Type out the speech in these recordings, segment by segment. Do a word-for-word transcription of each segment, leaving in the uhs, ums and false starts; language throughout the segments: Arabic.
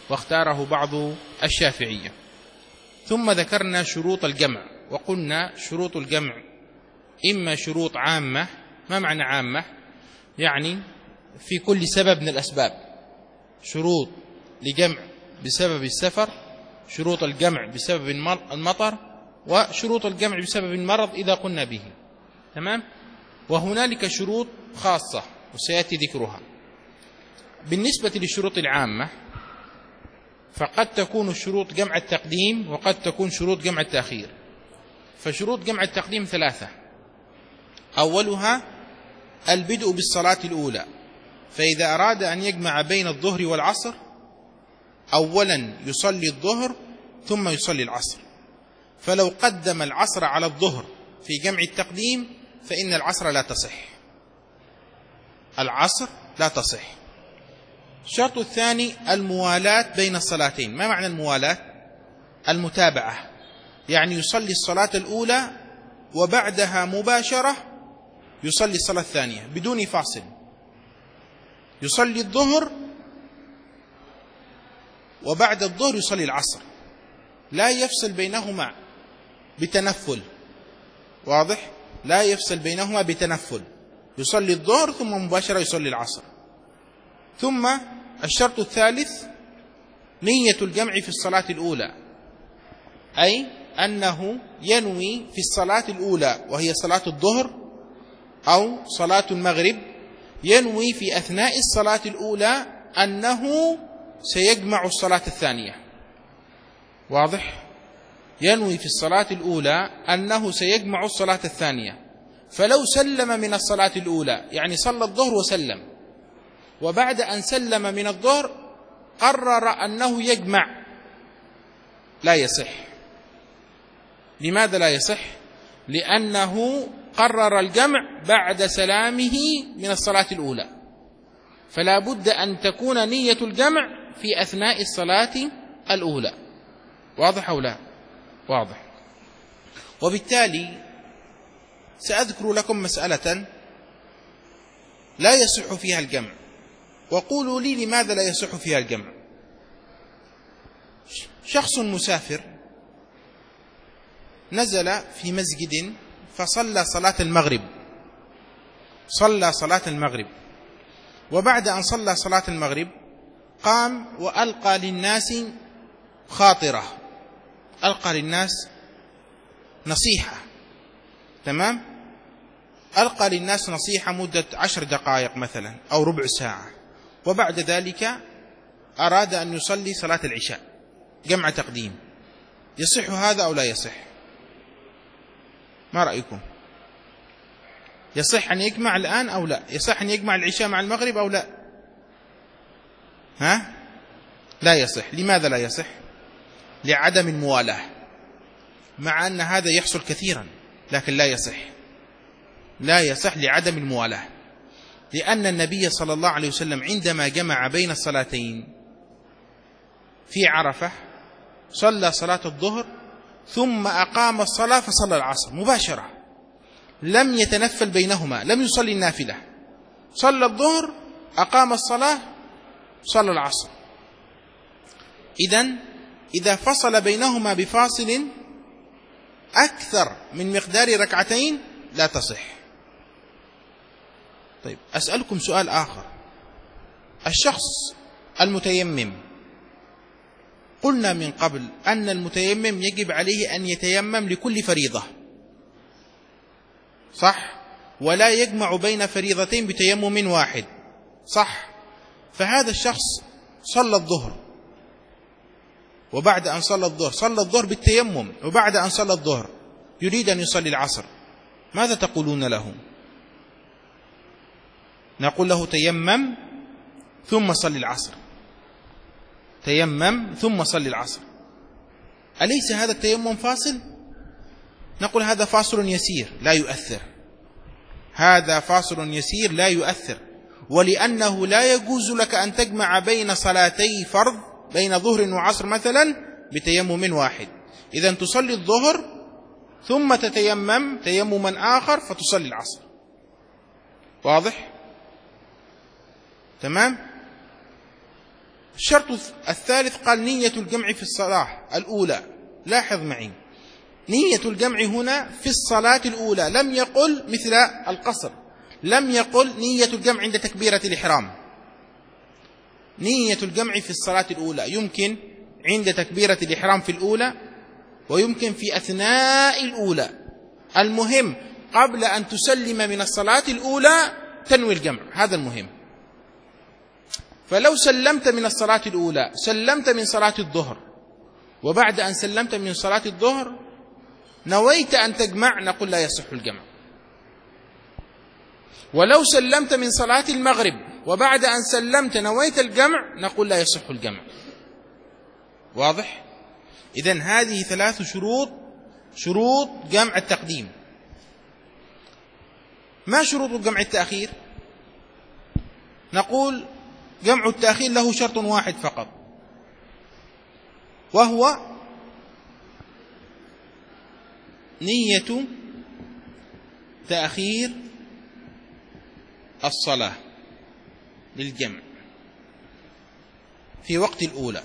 واختاره بعض الشافعية. ثم ذكرنا شروط الجمع، وقلنا شروط الجمع إما شروط عامة. ما معنى عامة؟ يعني في كل سبب من الأسباب، شروط لجمع بسبب السفر، شروط الجمع بسبب المطر، وشروط الجمع بسبب المرض إذا قلنا به. تمام؟ وهنالك شروط خاصة وسيأتي ذكرها. بالنسبة للشروط العامة فقد تكون شروط جمع التقديم وقد تكون شروط جمع التأخير. فشروط جمع التقديم ثلاثة: أولها البدء بالصلاة الأولى، فإذا أراد أن يجمع بين الظهر والعصر أولا يصلي الظهر ثم يصلي العصر، فلو قدم العصر على الظهر في جمع التقديم فإن العصر لا تصح، العصر لا تصح. الشرط الثاني الموالاة بين الصلاتين. ما معنى الموالاة؟ المتابعة، يعني يصلي الصلاة الأولى وبعدها مباشرة يصلي الصلاة الثانية بدون فاصل، يصلي الظهر وبعد الظهر يصلي العصر، لا يفصل بينهما بتنفل. واضح؟ لا يفصل بينهما بتنفل، يصلي الظهر ثم مباشرة يصلي العصر. ثم الشرط الثالث نية الجمع في الصلاة الأولى، أي أنه ينوي في الصلاة الأولى وهي صلاة الظهر أو صلاة المغرب، ينوي في أثناء الصلاة الأولى أنه سيجمع الصلاة الثانية. واضح؟ ينوي في الصلاة الأولى أنه سيجمع الصلاة الثانية، فلو سلم من الصلاة الأولى يعني صلى الظهر وسلم، وبعد أن سلم من الظهر قرر أنه يجمع، لا يصح. لماذا لا يصح؟ لأنه قرر الجمع بعد سلامه من الصلاة الأولى، فلا بد أن تكون نية الجمع في أثناء الصلاة الأولى. واضح أو لا؟ واضح. وبالتالي سأذكر لكم مسألة لا يصح فيها الجمع، وقولوا لي لماذا لا يصح فيها الجمع. شخص مسافر نزل في مسجد فصلى صلاة المغرب، صلى صلاة المغرب، وبعد أن صلى صلاة المغرب قام وألقى للناس خاطرة، ألقى للناس نصيحة. تمام؟ ألقى للناس نصيحة مدة عشر دقائق مثلا أو ربع ساعة، وبعد ذلك أراد أن يصلي صلاة العشاء جمع تقديم. يصح هذا أو لا يصح؟ ما رأيكم؟ يصح أن يجمع الآن أو لا؟ يصح أن يجمع العشاء مع المغرب أو لا؟ ها؟ لا يصح. لماذا لا يصح؟ لعدم الموالاة، مع أن هذا يحصل كثيرا لكن لا يصح، لا يصح لعدم الموالاة. لأن النبي صلى الله عليه وسلم عندما جمع بين الصلاتين في عرفة صلى صلاة الظهر ثم أقام الصلاة فصلى العصر مباشرة، لم يتنفل بينهما، لم يصلي النافلة، صلى الظهر أقام الصلاة صلى العصر. إذن إذا فصل بينهما بفاصل أكثر من مقدار ركعتين لا تصح. طيب أسألكم سؤال آخر. الشخص المتيمم، قلنا من قبل أن المتيمم يجب عليه أن يتيمم لكل فريضة، صح؟ ولا يجمع بين فريضتين بتيمم واحد، صح؟ فهذا الشخص صلى الظهر، وبعد أن صلى الظهر صلى الظهر بالتيمم، وبعد أن صلى الظهر يريد أن يصلي العصر، ماذا تقولون له؟ نقول له تيمم ثم صلي العصر، تيمم ثم صلي العصر. أليس هذا التيمم فاصل؟ نقول هذا فاصل يسير لا يؤثر، هذا فاصل يسير لا يؤثر، ولأنه لا يجوز لك أن تجمع بين صلاتي فرض بين ظهر وعصر مثلا بتيمم واحد. إذن تصلي الظهر ثم تتيمم تيمما آخر فتصلي العصر. واضح؟ تمام؟ الشرط الثالث قال نية الجمع في الصلاة الأولى. لاحظ معي، نية الجمع هنا في الصلاة الأولى، لم يقل مثل القصر، لم يقل نية الجمع عند تكبيرة الإحرام. نية الجمع في الصلاة الأولى يمكن عند تكبيرة الإحرام في الأولى، ويمكن في أثناء الأولى. المهم قبل أن تسلم من الصلاة الأولى تنوي الجمع، هذا المهم. فلو سلمت من الصلاة الأولى، سلمت من صلاة الظهر، وبعد أن سلمت من صلاة الظهر نويت أن تجمع، نقول لا يصح الجمع. ولو سلمت من صلاة المغرب وبعد أن سلمت نويت الجمع، نقول لا يصح الجمع. واضح؟ إذن هذه ثلاث شروط، شروط جمع التقديم. ما شروط جمع التأخير؟ نقول جمع التأخير له شرط واحد فقط، وهو نية تأخير الصلاة للجمع في وقت الأولى،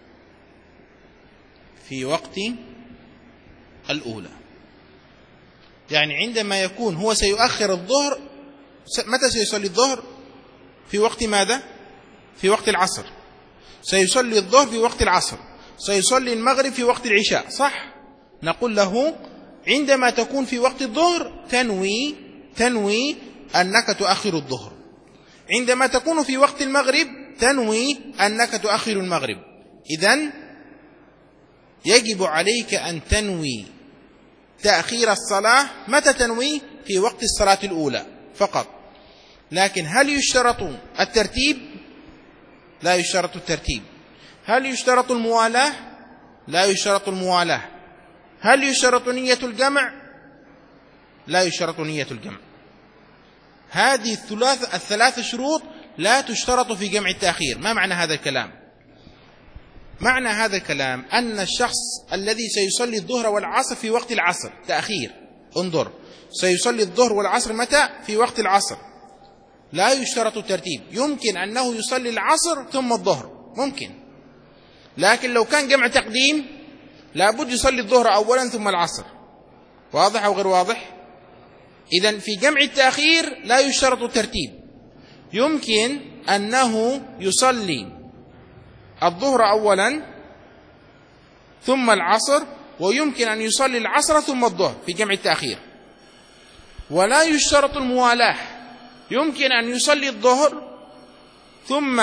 في وقت الأولى. يعني عندما يكون هو سيؤخر الظهر، متى سيصلي الظهر؟ في وقت ماذا؟ في وقت العصر. سيصلي الظهر في وقت العصر، سيصلي المغرب في وقت العشاء، صح؟ نقول له عندما تكون في وقت الظهر تنوي تنوي أنك تؤخر الظهر. عندما تكون في وقت المغرب تنوي أنك تؤخر المغرب. إذن يجب عليك أن تنوي تأخير الصلاة. متى تنوي؟ في وقت الصلاة الأولى فقط. لكن هل يشترط الترتيب؟ لا يشترط الترتيب. هل يشترط الموالاة؟ لا يشترط الموالاة. هل يشترط نية الجمع؟ لا يشترط نية الجمع. هذه الثلاث الثلاث شروط لا تشترط في جمع التأخير. ما معنى هذا الكلام؟ معنى هذا الكلام أن الشخص الذي سيصلي الظهر والعصر في وقت العصر تأخير، انظر، سيصلي الظهر والعصر متى؟ في وقت العصر. لا يشترط الترتيب. يمكن أنه يصلي العصر ثم الظهر، ممكن. لكن لو كان جمع تقديم لابد يصلي الظهر أولا ثم العصر. واضح أو غير واضح؟ إذن في جمع التأخير لا يشترط الترتيب. يمكن أنه يصلي الظهر أولا ثم العصر، ويمكن أن يصلي العصر ثم الظهر في جمع التأخير. ولا يشترط الموالاة. يمكن أن يصلي الظهر ثم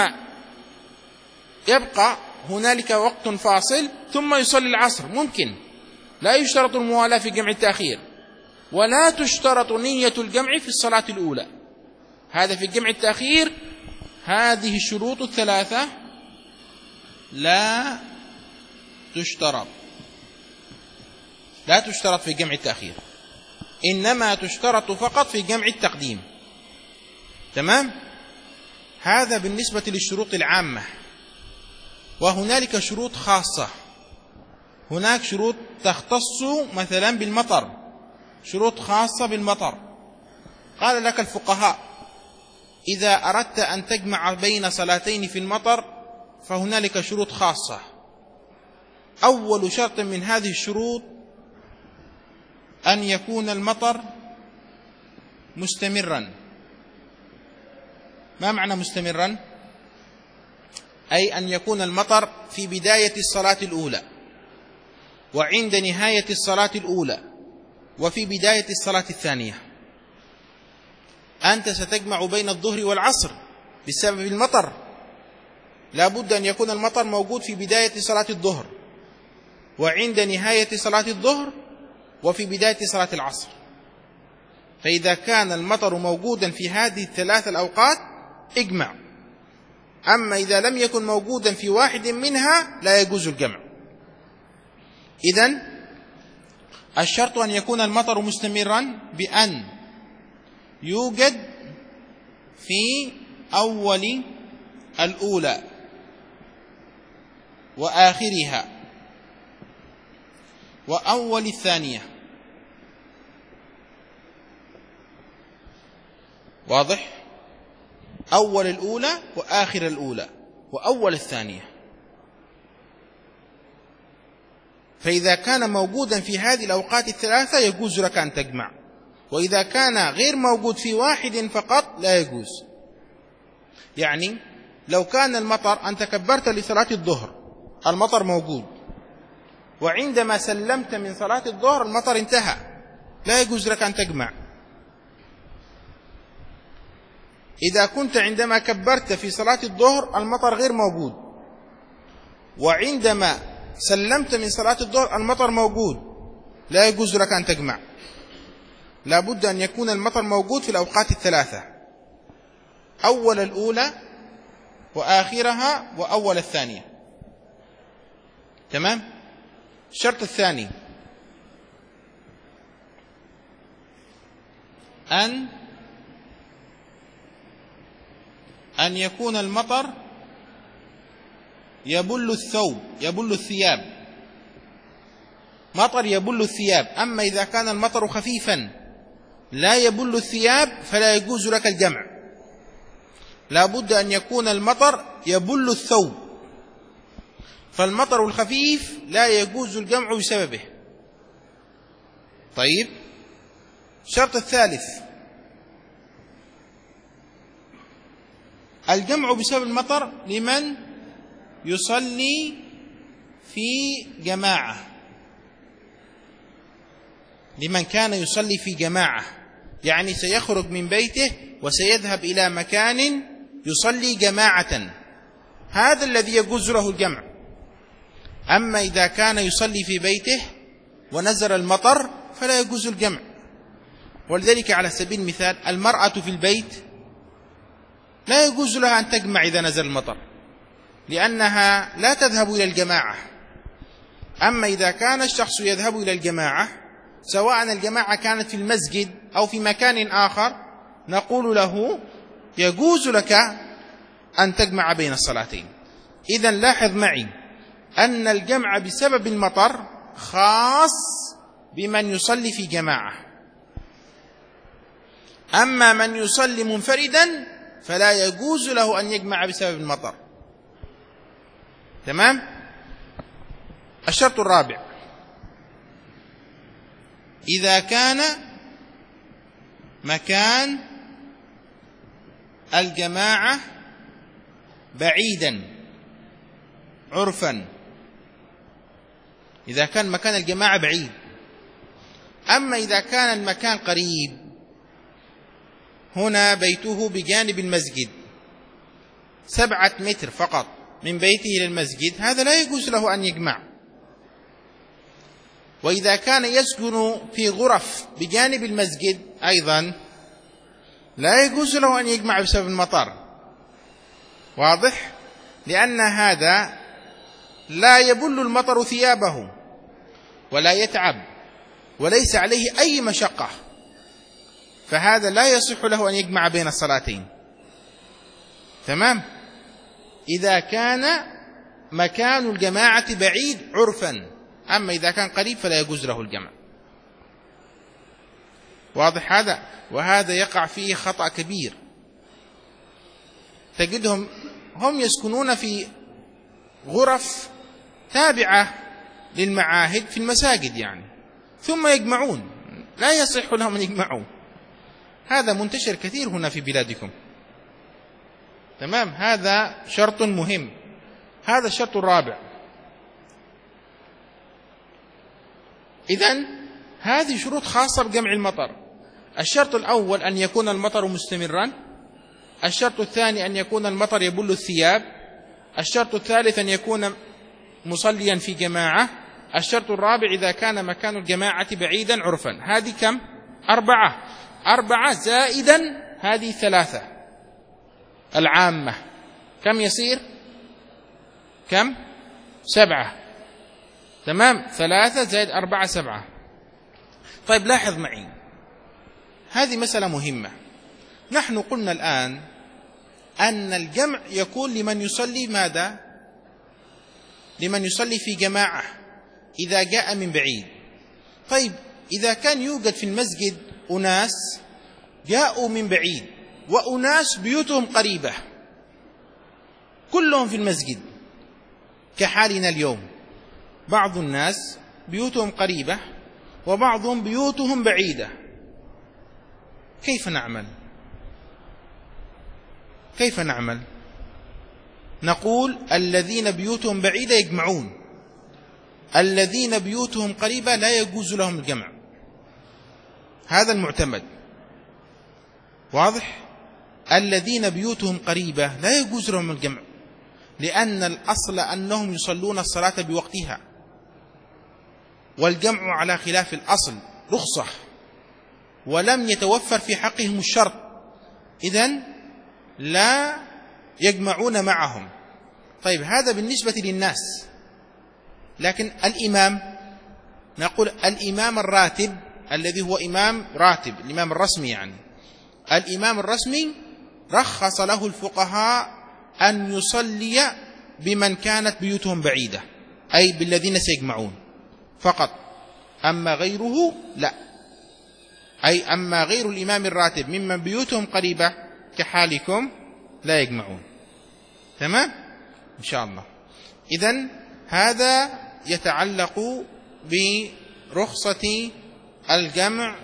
يبقى هنالك وقت فاصل ثم يصلي العصر، ممكن. لا يشترط الموالاة في جمع التأخير. ولا تشترط نية الجمع في الصلاة الأولى. هذا في جمع التأخير. هذه الشروط الثلاثة لا تشترط لا تشترط في جمع التأخير، إنما تشترط فقط في جمع التقديم. تمام؟ هذا بالنسبة للشروط العامة. وهنالك شروط خاصة. هناك شروط تختص مثلا بالمطر، شروط خاصة بالمطر. قال لك الفقهاء إذا أردت أن تجمع بين صلاتين في المطر فهنالك شروط خاصة. أول شرط من هذه الشروط أن يكون المطر مستمرا. ما معنى مستمرا؟ أي أن يكون المطر في بداية الصلاة الأولى، وعند نهاية الصلاة الأولى، وفي بداية الصلاة الثانية. أنت ستجمع بين الظهر والعصر بسبب المطر، لا بد أن يكون المطر موجود في بداية صلاة الظهر، وعند نهاية صلاة الظهر، وفي بداية صلاة العصر. فإذا كان المطر موجودا في هذه الثلاث الأوقات اجمع. أما إذا لم يكن موجودا في واحد منها لا يجوز الجمع. إذن الشرط أن يكون المطر مستمرا بأن يوجد في أول الأولى وآخرها وأول الثانية. واضح؟ أول الأولى وآخر الأولى وأول الثانية. فإذا كان موجودا في هذه الأوقات الثلاثة يجوز لك أن تجمع، وإذا كان غير موجود في واحد فقط لا يجوز. يعني لو كان المطر، أنت كبرت لصلاة الظهر، المطر موجود، وعندما سلمت من صلاة الظهر المطر انتهى، لا يجوز لك أن تجمع. إذا كنت عندما كبرت في صلاة الظهر المطر غير موجود، وعندما سلمت من صلاة الظهر المطر موجود، لا يجوز لك أن تجمع. لا بد أن يكون المطر موجود في الأوقات الثلاثة، أول الأولى وآخرها وأول الثانية. تمام؟ الشرط الثاني أن أن يكون المطر يبل الثوب، يبل الثياب، مطر يبل الثياب. أما إذا كان المطر خفيفا لا يبل الثياب فلا يجوز لك الجمع. لا بد أن يكون المطر يبل الثوب، فالمطر الخفيف لا يجوز الجمع بسببه. طيب، الشرط الثالث الجمع بسبب المطر لمن يصلي في جماعة، لمن كان يصلي في جماعة، يعني سيخرج من بيته وسيذهب إلى مكان يصلي جماعة، هذا الذي يجوز له الجمع. أما إذا كان يصلي في بيته ونزل المطر فلا يجوز الجمع. ولذلك على سبيل المثال المرأة في البيت لا يجوز لها أن تجمع إذا نزل المطر، لأنها لا تذهب إلى الجماعة. أما إذا كان الشخص يذهب إلى الجماعة، سواء الجماعة كانت في المسجد أو في مكان آخر، نقول له يجوز لك أن تجمع بين الصلاتين. إذن لاحظ معي أن الجمع بسبب المطر خاص بمن يصلي في جماعة، أما من يصلي منفردا فلا يجوز له أن يجمع بسبب المطر. تمام؟ الشرط الرابع إذا كان مكان الجماعة بعيدا عرفا، إذا كان مكان الجماعة بعيد. أما إذا كان المكان قريب، هنا بيته بجانب المسجد سبعة متر فقط من بيته إلى المسجد، هذا لا يجوز له أن يجمع. وإذا كان يسكن في غرف بجانب المسجد أيضا لا يجوز له أن يجمع بسبب المطر. واضح؟ لأن هذا لا يبل المطر ثيابه ولا يتعب وليس عليه أي مشقة، فهذا لا يصح له أن يجمع بين الصلاتين. تمام؟ إذا كان مكان الجماعة بعيد عرفا، أما إذا كان قريب فلا يجوز له الجمع. واضح هذا؟ وهذا يقع فيه خطأ كبير. تجدهم هم يسكنون في غرف تابعة للمعاهد في المساجد يعني، ثم يجمعون، لا يصح لهم أن يجمعوا. هذا منتشر كثير هنا في بلادكم. تمام؟ هذا شرط مهم. هذا الشرط الرابع. إذن هذه شروط خاصة بجمع المطر. الشرط الأول أن يكون المطر مستمرا، الشرط الثاني أن يكون المطر يبل الثياب، الشرط الثالث أن يكون مصليا في جماعة، الشرط الرابع إذا كان مكان الجماعة بعيدا عرفا. هذه كم؟ أربعة. أربعة زائدا هذه ثلاثة العامة، كم يصير؟ كم؟ سبعة. تمام؟ ثلاثة زائد أربعة سبعة. طيب لاحظ معي، هذه مسألة مهمة. نحن قلنا الآن أن الجمع يكون لمن يصلي ماذا؟ لمن يصلي في جماعة إذا جاء من بعيد. طيب إذا كان يوجد في المسجد أناس جاءوا من بعيد وأناس بيوتهم قريبة، كلهم في المسجد كحالنا اليوم، بعض الناس بيوتهم قريبة وبعضهم بيوتهم بعيدة، كيف نعمل؟ كيف نعمل؟ نقول الذين بيوتهم بعيدة يجمعون، الذين بيوتهم قريبة لا يجوز لهم الجمع، هذا المعتمد. واضح؟ الذين بيوتهم قريبة لا يجوز لهم الجمع، لأن الأصل أنهم يصلون الصلاة بوقتها، والجمع على خلاف الأصل رخصة ولم يتوفر في حقهم الشرط، إذن لا يجمعون معهم. طيب هذا بالنسبة للناس، لكن الإمام، نقول الإمام الراتب الذي هو إمام راتب، الإمام الرسمي، يعني الإمام الرسمي رخص له الفقهاء أن يصلي بمن كانت بيوتهم بعيدة، أي بالذين سيجمعون فقط، أما غيره لا، أي أما غير الإمام الراتب ممن بيوتهم قريبة كحالكم لا يجمعون. تمام؟ إن شاء الله. إذن هذا يتعلق برخصة الجمع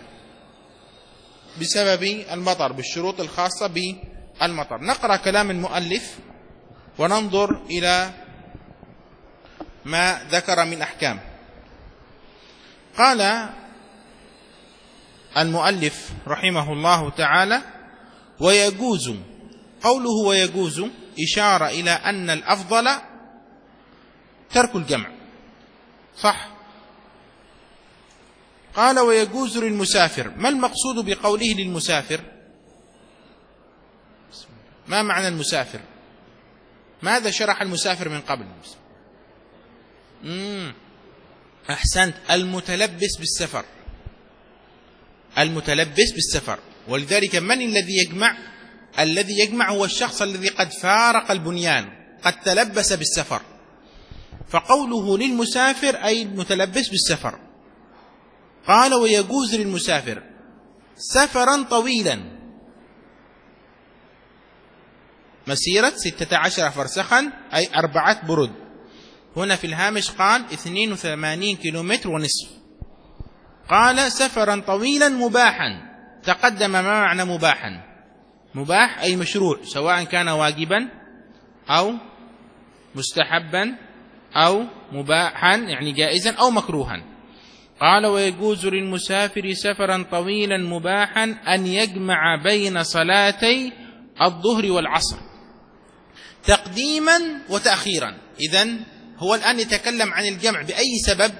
بسبب المطر، بالشروط الخاصة بالمطر. نقرأ كلام المؤلف وننظر إلى ما ذكر من أحكام. قال المؤلف رحمه الله تعالى: ويجوز، قوله ويجوز إشارة إلى أن الأفضل ترك الجمع، صح؟ قال ويجوز للمسافر. ما المقصود بقوله للمسافر؟ ما معنى المسافر؟ ماذا شرح المسافر من قبل؟ مم. أحسنت، المتلبس بالسفر، المتلبس بالسفر. ولذلك من الذي يجمع؟ الذي يجمع هو الشخص الذي قد فارق البنيان، قد تلبس بالسفر. فقوله للمسافر أي المتلبس بالسفر. قال ويجوز للمسافر سفرا طويلا مسيرة ستة عشر فرسخا أي أربعة برد. هنا في الهامش قال اثنين وثمانين كيلومتر ونصف. قال سفرا طويلا مباحا. تقدم ما معنى مباحا؟ مباح أي مشروع، سواء كان واجبا أو مستحبا أو مباحا يعني جائزا أو مكروها. قال ويجوز للمسافر سفرا طويلا مباحا أن يجمع بين صلاتي الظهر والعصر تقديما وتأخيرا. إذن هو الآن يتكلم عن الجمع بأي سبب؟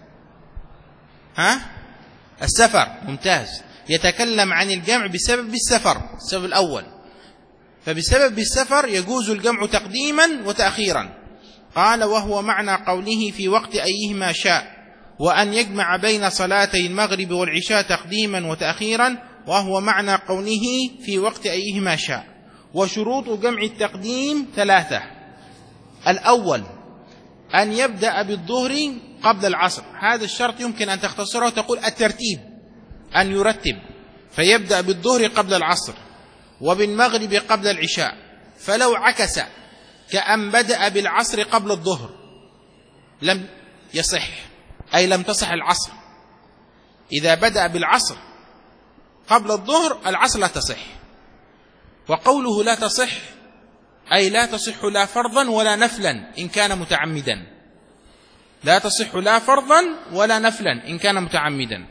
ها؟ السفر. ممتاز. يتكلم عن الجمع بسبب السفر، السبب الأول. فبسبب السفر يجوز الجمع تقديما وتأخيرا. قال وهو معنى قوله في وقت أيهما شاء، وأن يجمع بين صلاتي المغرب والعشاء تقديما وتأخيرا، وهو معنى قوله في وقت أيهما شاء. وشروط جمع التقديم ثلاثة. الأول أن يبدأ بالظهر قبل العصر. هذا الشرط يمكن أن تختصره وتقول الترتيب، أن يرتب، فيبدأ بالظهر قبل العصر وبالمغرب قبل العشاء. فلو عكس كأن بدأ بالعصر قبل الظهر لم يصح، أي لم تصح العصر. إذا بدأ بالعصر قبل الظهر العصر لا تصح. وقوله لا تصح أي لا تصح لا فرضا ولا نفلا إن كان متعمدا. لا تصح لا فرضا ولا نفلا إن كان متعمدا.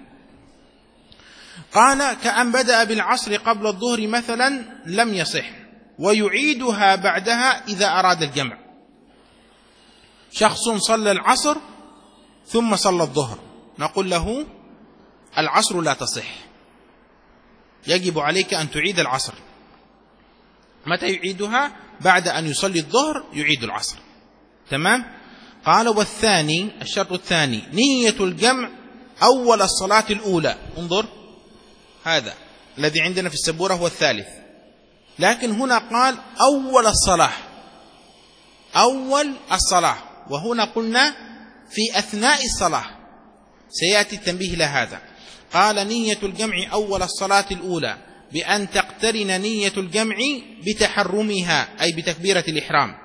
قال كأن بدأ بالعصر قبل الظهر مثلا لم يصح، ويعيدها بعدها إذا أراد الجمع. شخص صلى العصر ثم صلى الظهر، نقول له العصر لا تصح، يجب عليك أن تعيد العصر. متى يعيدها؟ بعد أن يصلي الظهر يعيد العصر. تمام؟ قال والثاني، الشرط الثاني نية الجمع أول الصلاة الأولى. انظر، هذا الذي عندنا في السبورة هو الثالث، لكن هنا قال أول الصلاة، أول الصلاة، وهنا قلنا في أثناء الصلاة، سيأتي التنبيه لهذا. قال نية الجمع أول الصلاة الأولى بأن تقترن نية الجمع بتحرمها أي بتكبيرة الإحرام،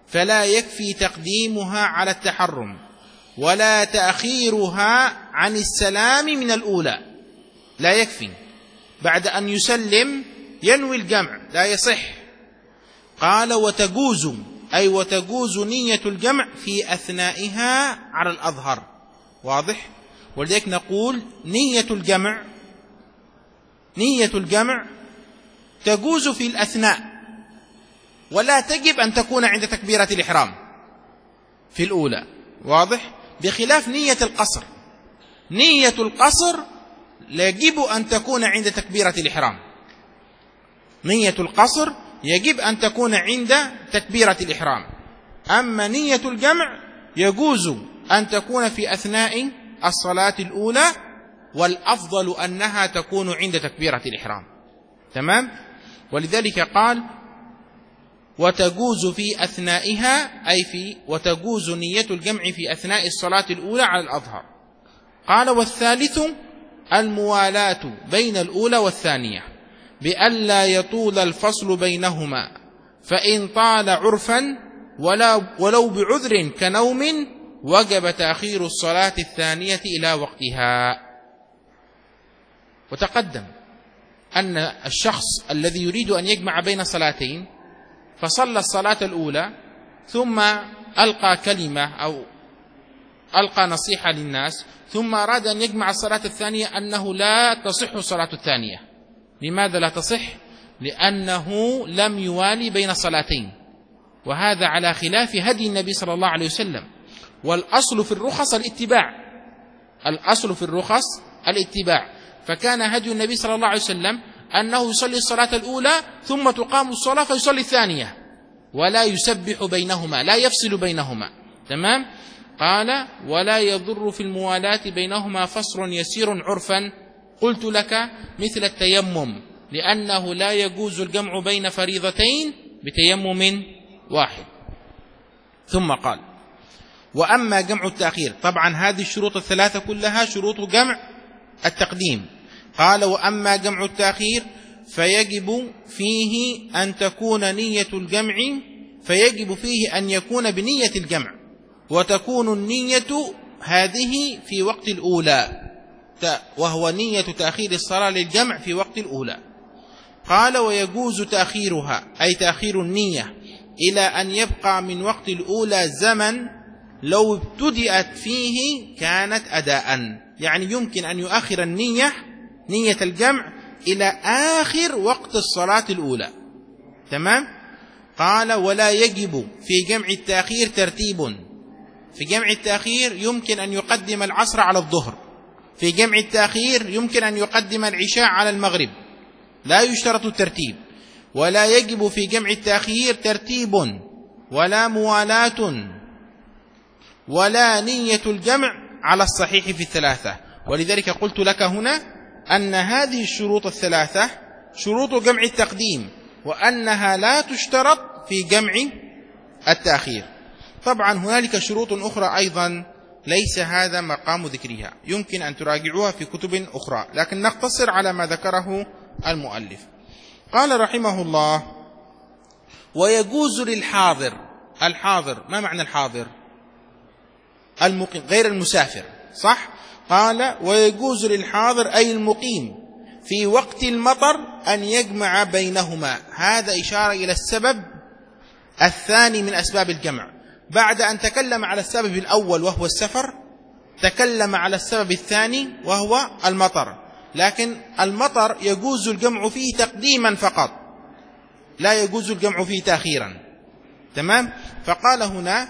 فلا يكفي تقديمها على التحرم ولا تأخيرها عن السلام من الأولى. لا يكفي بعد أن يسلم ينوي الجمع، لا يصح. قال وتجوز، أي وتجوز نية الجمع في أثنائها على الأظهر. واضح؟ ولذلك نقول نية الجمع نية الجمع تجوز في الأثناء، ولا تجب أن تكون عند تكبيرة الإحرام في الأولى. واضح؟ بخلاف نية القصر. نية القصر يجب أن تكون عند تكبيرة الإحرام. نية القصر يجب أن تكون عند تكبيرة الإحرام. أما نية الجمع يجوز أن تكون في أثناء الصلاة الأولى، والأفضل أنها تكون عند تكبيرة الإحرام. تمام؟ ولذلك قال وتجوز في أثنائها، أي في وتجوز نية الجمع في أثناء الصلاة الأولى على الأظهر. قال والثالث الموالاة بين الأولى والثانية بألا يطول الفصل بينهما، فإن طال عرفا ولو بعذر كنوم وجب تأخير الصلاة الثانية إلى وقتها. وتقدم أن الشخص الذي يريد أن يجمع بين صلاتين فصلى الصلاة الأولى ثم ألقى كلمة أو ألقى نصيحة للناس، ثم أراد أن يجمع الصلاة الثانية، أنه لا تصح الصلاة الثانية. لماذا لا تصح؟ لأنه لم يوالي بين صلاتين، وهذا على خلاف هدي النبي صلى الله عليه وسلم. والأصل في الرخص الاتباع، الأصل في الرخص الاتباع. فكان هدي النبي صلى الله عليه وسلم أنه يصلي الصلاة الأولى ثم تقام الصلاة فيصلي الثانية، ولا يسبح بينهما، لا يفصل بينهما. تمام؟ قال ولا يضر في الموالاة بينهما فصل يسير عرفا. قلت لك مثل التيمم، لأنه لا يجوز الجمع بين فريضتين بتيمم واحد. ثم قال وأما جمع التأخير، طبعا هذه الشروط الثلاثة كلها شروط جمع التقديم. قال وأما جمع التأخير فيجب فيه أن تكون نية الجمع فيجب فيه أن يكون بنية الجمع، وتكون النية هذه في وقت الأولى، وهو نية تأخير الصلاة للجمع في وقت الأولى. قال ويجوز تأخيرها، أي تأخير النية، إلى أن يبقى من وقت الأولى زمن لو ابتدأت فيه كانت أداء، يعني يمكن أن يؤخر النية نية الجمع إلى آخر وقت الصلاة الأولى. تمام؟ قال ولا يجب في جمع التأخير ترتيب. في جمع التأخير يمكن أن يقدم العصر على الظهر، في جمع التأخير يمكن أن يقدم العشاء على المغرب، لا يشترط الترتيب. ولا يجب في جمع التأخير ترتيب ولا موالاة ولا نية الجمع على الصحيح في الثلاثة. ولذلك قلت لك هنا أن هذه الشروط الثلاثة شروط جمع التقديم، وأنها لا تشترط في جمع التأخير. طبعا هنالك شروط أخرى أيضا ليس هذا مقام ذكرها، يمكن أن تراجعوها في كتب أخرى، لكن نقتصر على ما ذكره المؤلف. قال رحمه الله ويجوز للحاضر. الحاضر ما معنى الحاضر؟ المقيم غير المسافر، صح؟ قال ويجوز للحاضر أي المقيم في وقت المطر أن يجمع بينهما. هذا إشارة إلى السبب الثاني من أسباب الجمع. بعد أن تكلم على السبب الأول وهو السفر، تكلم على السبب الثاني وهو المطر. لكن المطر يجوز الجمع فيه تقديما فقط، لا يجوز الجمع فيه تأخيرا. تمام؟ فقال هنا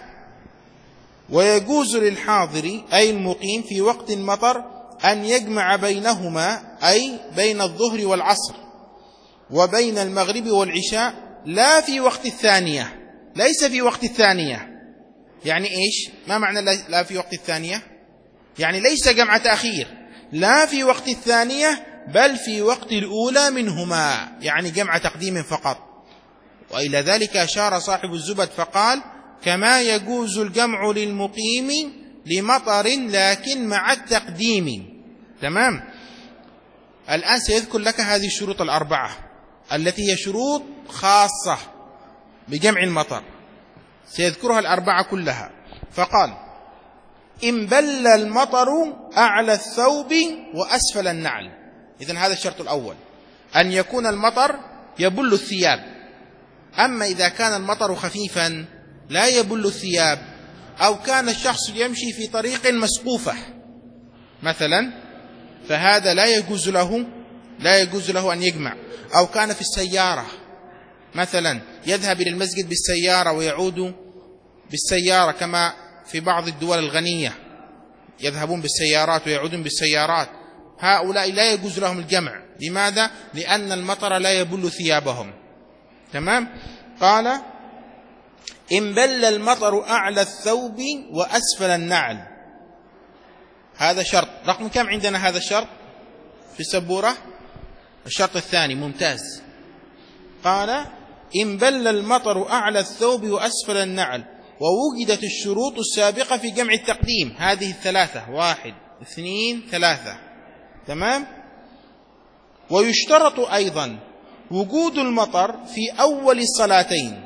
ويجوز للحاضر أي المقيم في وقت المطر أن يجمع بينهما، أي بين الظهر والعصر وبين المغرب والعشاء، لا في وقت الثانية، ليس في وقت الثانية. يعني إيش؟ ما معنى لا في وقت الثانية؟ يعني ليس جمع تأخير، لا في وقت الثانية بل في وقت الأولى منهما، يعني جمع تقديم فقط. وإلى ذلك أشار صاحب الزبد فقال كما يجوز الجمع للمقيم لمطر لكن مع التقديم. تمام؟ الآن سيذكر لك هذه الشروط الأربعة التي هي شروط خاصة بجمع المطر. سيذكرها الأربعة كلها. فقال: إن بل المطر أعلى الثوب وأسفل النعل. إذن هذا الشرط الأول، أن يكون المطر يبل الثياب. أما إذا كان المطر خفيفا لا يبل الثياب، أو كان الشخص يمشي في طريق مسقوفة مثلا، فهذا لا يجوز له لا يجوز له أن يجمع. أو كان في السيارة مثلا، يذهب إلى المسجد بالسيارة ويعود بالسيارة، كما في بعض الدول الغنية يذهبون بالسيارات ويعودون بالسيارات، هؤلاء لا يجوز لهم الجمع. لماذا؟ لأن المطر لا يبل ثيابهم. تمام؟ قال: إن بل المطر أعلى الثوب وأسفل النعل. هذا شرط رقم كم عندنا؟ هذا الشرط في السبورة الشرط الثاني. ممتاز. قال: إن بل المطر أعلى الثوب وأسفل النعل، ووجدت الشروط السابقة في جمع التقديم. هذه الثلاثة: واحد اثنين ثلاثة. تمام؟ ويشترط أيضا وجود المطر في أول الصلاتين،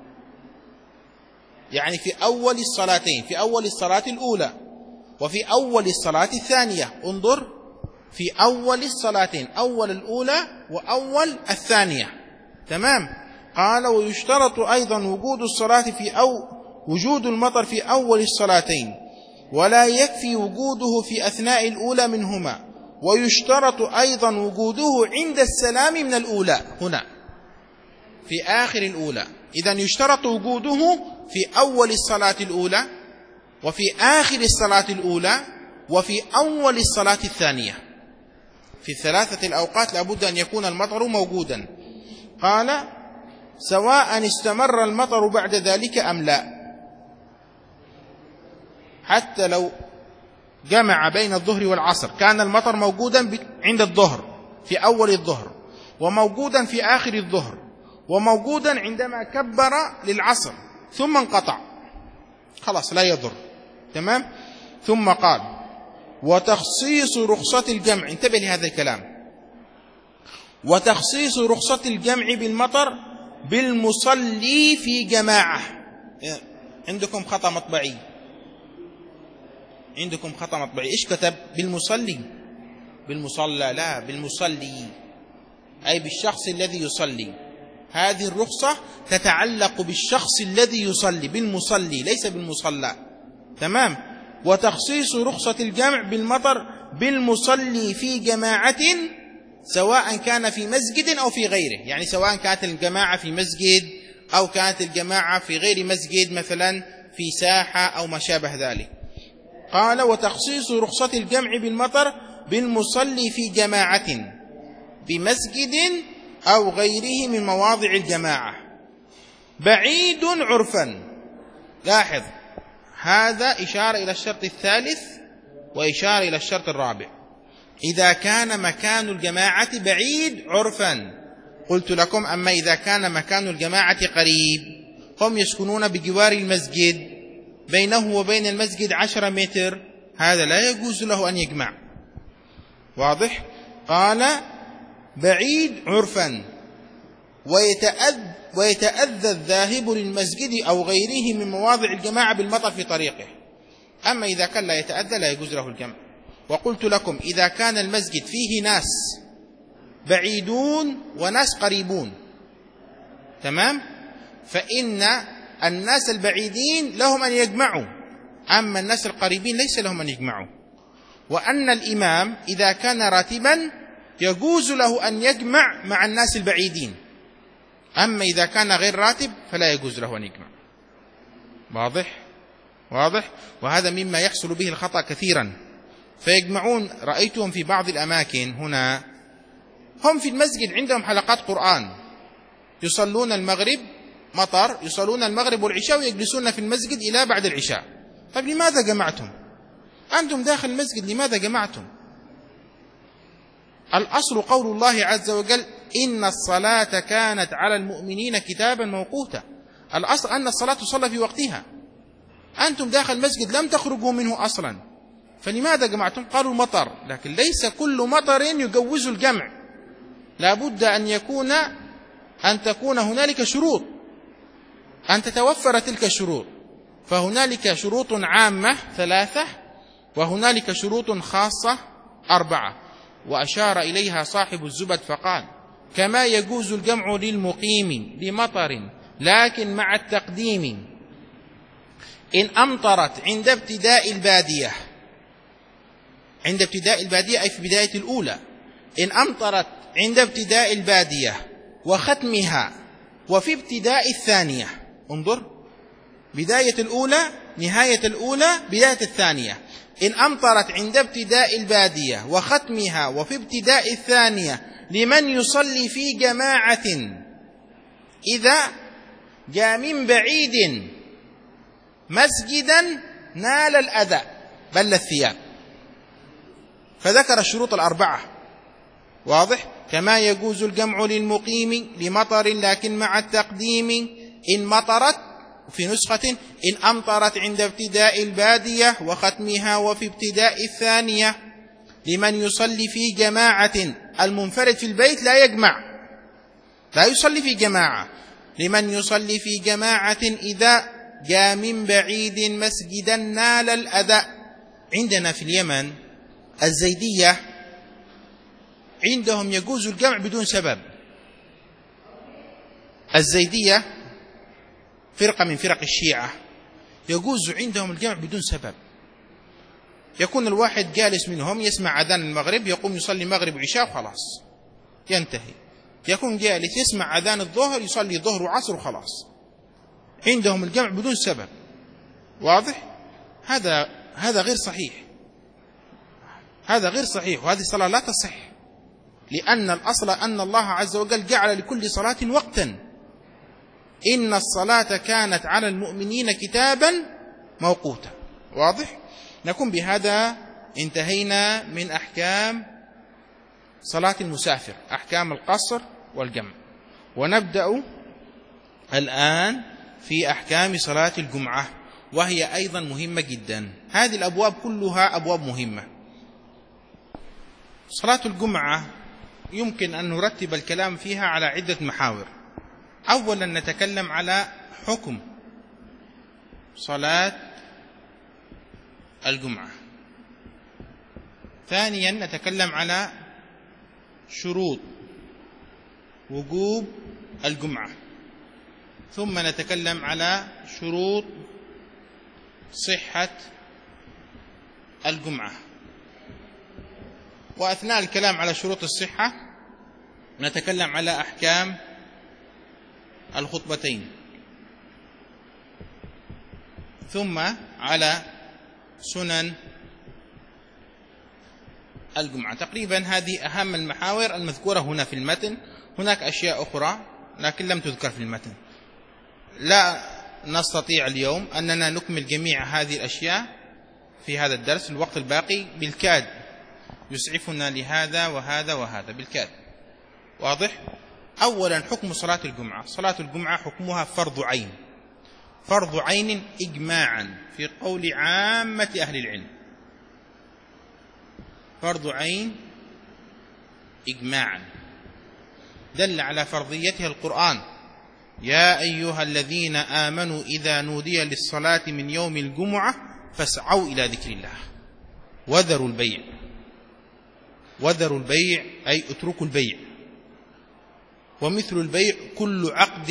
يعني في أول الصلاتين، في أول الصلاة الأولى وفي أول الصلاة الثانية. انظر، في أول الصلاتين، أول الأولى وأول الثانية. تمام؟ قال: ويشترط أيضا وجود الصلاة في أو وجود المطر في أول الصلاتين، ولا يكفي وجوده في أثناء الأولى منهما. ويشترط أيضا وجوده عند السلام من الأولى، هنا في آخر الأولى. إذن يشترط وجوده في أول الصلاة الأولى وفي آخر الصلاة الأولى وفي أول الصلاة الثانية. في ثلاثة الأوقات لابد أن يكون المطر موجودا. قال: سواء استمر المطر بعد ذلك أم لا. حتى لو جمع بين الظهر والعصر، كان المطر موجودا عند الظهر في أول الظهر، وموجودا في آخر الظهر، وموجودا عندما كبر للعصر، ثم انقطع، خلاص لا يضر. تمام؟ ثم قال: وتخصيص رخصة الجمع. انتبه لهذا الكلام: وتخصيص رخصة الجمع بالمطر بالمصلي في جماعة. عندكم خطأ مطبعي، عندكم خطأ مطبعي. إيش كتب؟ بالمصلي، بالمصلى، لا، بالمصلي، أي بالشخص الذي يصلي. هذه الرخصة تتعلق بالشخص الذي يصلي، بالمصلي، ليس بالمصلى. تمام؟ وتخصيص رخصة الجمع بالمطر بالمصلي في جماعة، سواء كان في مسجد أو في غيره، يعني سواء كانت الجماعة في مسجد أو كانت الجماعة في غير مسجد، مثلا في ساحة أو ما شابه ذلك. قال: وتخصيص رخصة الجمع بالمطر بالمصلي في جماعة بمسجد أو غيره من مواضع الجماعة بعيد عرفا. لاحظ، هذا إشارة إلى الشرط الثالث وإشارة إلى الشرط الرابع. إذا كان مكان الجماعة بعيد عرفا. قلت لكم: أما إذا كان مكان الجماعة قريب، هم يسكنون بجوار المسجد، بينه وبين المسجد عشرة متر، هذا لا يجوز له أن يجمع. واضح؟ قال: بعيد عرفا، ويتأذى, ويتأذى الذاهب للمسجد أو غيره من مواضع الجماعة بالمطر في طريقه. أما إذا كان لا يتأذى لا يجوز له الجمع. وقلت لكم: إذا كان المسجد فيه ناس بعيدون وناس قريبون، تمام، فإن الناس البعيدين لهم أن يجمعوا، أما الناس القريبين ليس لهم أن يجمعوا. وأن الإمام إذا كان راتبا يجوز له أن يجمع مع الناس البعيدين، أما إذا كان غير راتب فلا يجوز له أن يجمع. واضح؟ واضح؟ وهذا مما يحصل به الخطأ كثيرا، فيجمعون. رأيتهم في بعض الأماكن هنا، هم في المسجد عندهم حلقات قرآن، يصلون المغرب، مطر، يصلون المغرب والعشاء ويجلسون في المسجد إلى بعد العشاء. طيب لماذا جمعتم؟ أنتم داخل المسجد، لماذا جمعتم؟ الأصل قول الله عز وجل: إن الصلاة كانت على المؤمنين كتابا موقوتا. الأصل أن الصلاة تصلى في وقتها. أنتم داخل المسجد لم تخرجوا منه أصلا، فلماذا جمعتم؟ قالوا مطر، لكن ليس كل مطر يجوز الجمع، لا بد أن يكون أن تكون هنالك شروط. أن تتوفر تلك الشروط، فهنالك شروط عامة ثلاثة وهنالك شروط خاصة أربعة، وأشار إليها صاحب الزبد فقال: كما يجوز الجمع للمقيم لمطر لكن مع التقديم إن أمطرت عند ابتداء البادية، عند ابتداء البادية أي في بداية الأولى، إن أمطرت عند ابتداء البادية وختمها وفي ابتداء الثانية. انظر، بداية الأولى، نهاية الأولى، بداية الثانية. إن أمطرت عند ابتداء البادية وختمها وفي ابتداء الثانية لمن يصلي في جماعة إذا جاء من بعيد مسجدا نال الأذى بل الثياب. فذكر الشروط الأربعة. واضح؟ كما يجوز الجمع للمقيم لمطر لكن مع التقديم إن مطرت، في نسخة إن أمطرت عند ابتداء البادية وختمها وفي ابتداء الثانية لمن يصلي في جماعة. المنفرد في البيت لا يجمع، لا يصلي في جماعة. لمن يصلي في جماعة إذا جاء من بعيد مسجدا نال الأذى. عندنا في اليمن الزيدية عندهم يجوز الجمع بدون سبب. الزيدية فرقة من فرق الشيعة يجوز عندهم الجمع بدون سبب. يكون الواحد جالس منهم يسمع أذان المغرب يقوم يصلي مغرب وعشاء وخلاص ينتهي. يكون جالس يسمع أذان الظهر يصلي ظهر وعصر وخلاص. عندهم الجمع بدون سبب. واضح؟ هذا هذا غير صحيح، هذا غير صحيح، وهذه الصلاة لا تصح، لأن الأصل أن الله عز وجل جعل لكل صلاة وقتا. إن الصلاة كانت على المؤمنين كتابا موقوتا. واضح؟ نكون بهذا انتهينا من أحكام صلاة المسافر، أحكام القصر والجمع، ونبدأ الآن في أحكام صلاة الجمعة، وهي أيضا مهمة جدا. هذه الأبواب كلها أبواب مهمة. صلاة الجمعة يمكن أن نرتب الكلام فيها على عدة محاور. أولا نتكلم على حكم صلاة الجمعة. ثانيا نتكلم على شروط وجوب الجمعة. ثم نتكلم على شروط صحة الجمعة. وأثناء الكلام على شروط الصحة نتكلم على أحكام الخطبتين، ثم على سنن الجمعة. تقريبا هذه أهم المحاور المذكورة هنا في المتن. هناك أشياء أخرى لكن لم تذكر في المتن. لا نستطيع اليوم أننا نكمل جميع هذه الأشياء في هذا الدرس. الوقت الباقي بالكاد يسعفنا لهذا وهذا وهذا بالكاد. واضح؟ أولا حكم صلاة الجمعة. صلاة الجمعة حكمها فرض عين، فرض عين إجماعا في قول عامة أهل العلم. فرض عين إجماعا دل على فرضيتها القرآن: يا أيها الذين آمنوا إذا نودي للصلاة من يوم الجمعة فاسعوا إلى ذكر الله وذروا البيع. وذروا البيع أي اتركوا البيع. ومثل البيع كل عقد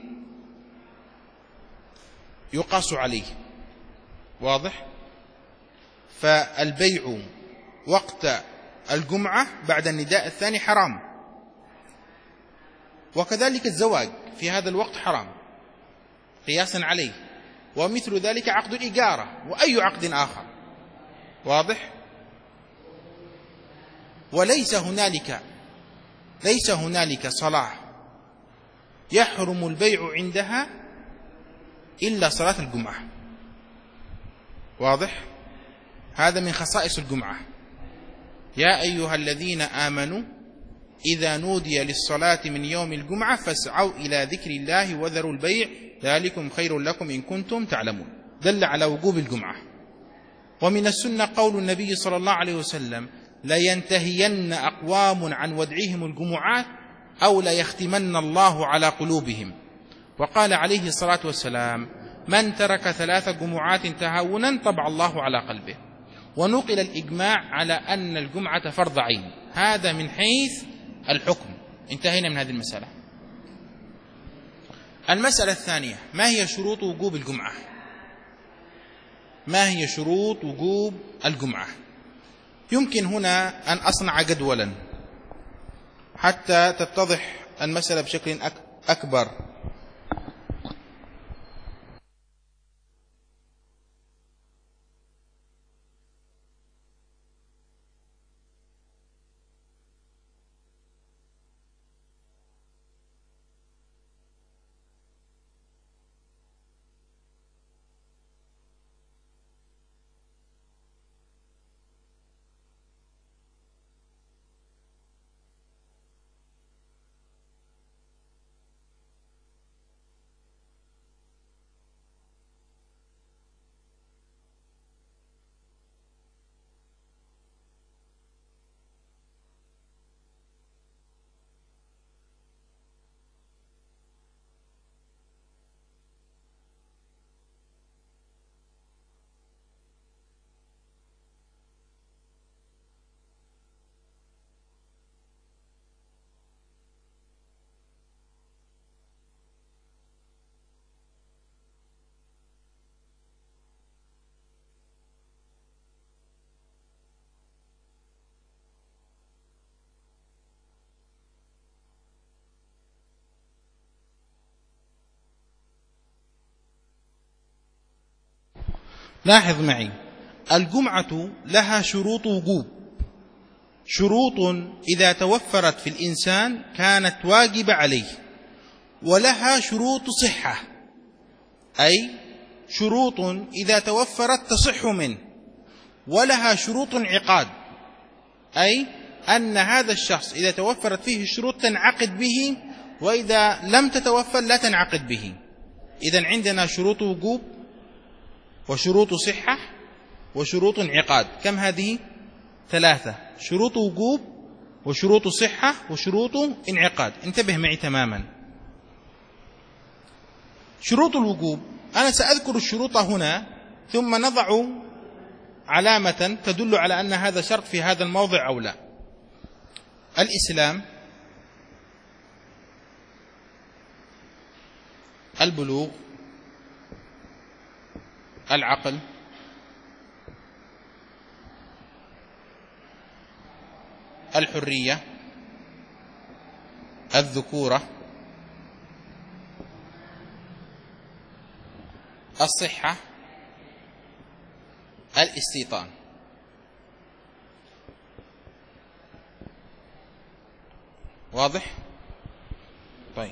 يقاس عليه. واضح؟ فالبيع وقت الجمعة بعد النداء الثاني حرام، وكذلك الزواج في هذا الوقت حرام قياسا عليه، ومثل ذلك عقد الإجارة وأي عقد آخر. واضح؟ وليس هنالك ليس هنالك صلاة يحرم البيع عندها إلا صلاة الجمعة. واضح؟ هذا من خصائص الجمعة. يا أيها الذين آمنوا إذا نودي للصلاة من يوم الجمعة فاسعوا إلى ذكر الله وذروا البيع ذلكم خير لكم إن كنتم تعلمون. دل على وجوب الجمعة. ومن السنة قول النبي صلى الله عليه وسلم: لينتهين أقوام عن ودعهم الجمعات أو ليختمن الله على قلوبهم. وقال عليه الصلاة والسلام: من ترك ثلاث جمعات تهاونا طبع الله على قلبه. ونقل الإجماع على أن الجمعة فرض عين. هذا من حيث الحكم. انتهينا من هذه المسألة. المسألة الثانية: ما هي شروط وجوب الجمعة؟ ما هي شروط وجوب الجمعة؟ يمكن هنا أن أصنع جدولا حتى تتضح المسألة بشكل أكبر. لاحظ معي، الجمعة لها شروط وجوب، شروط إذا توفرت في الإنسان كانت واجبة عليه، ولها شروط صحة، أي شروط إذا توفرت تصح منه، ولها شروط انعقاد، أي أن هذا الشخص إذا توفرت فيه الشروط تنعقد به، وإذا لم تتوفر لا تنعقد به. إذن عندنا شروط وجوب وشروط صحة وشروط انعقاد. كم هذه؟ ثلاثة: شروط وجوب وشروط صحة وشروط انعقاد. انتبه معي تماما. شروط الوجوب أنا سأذكر الشروط هنا، ثم نضع علامة تدل على أن هذا شرط في هذا الموضع أو لا. الإسلام، البلوغ، العقل، الحرية، الذكورة، الصحة، الاستيطان. واضح؟ طيب،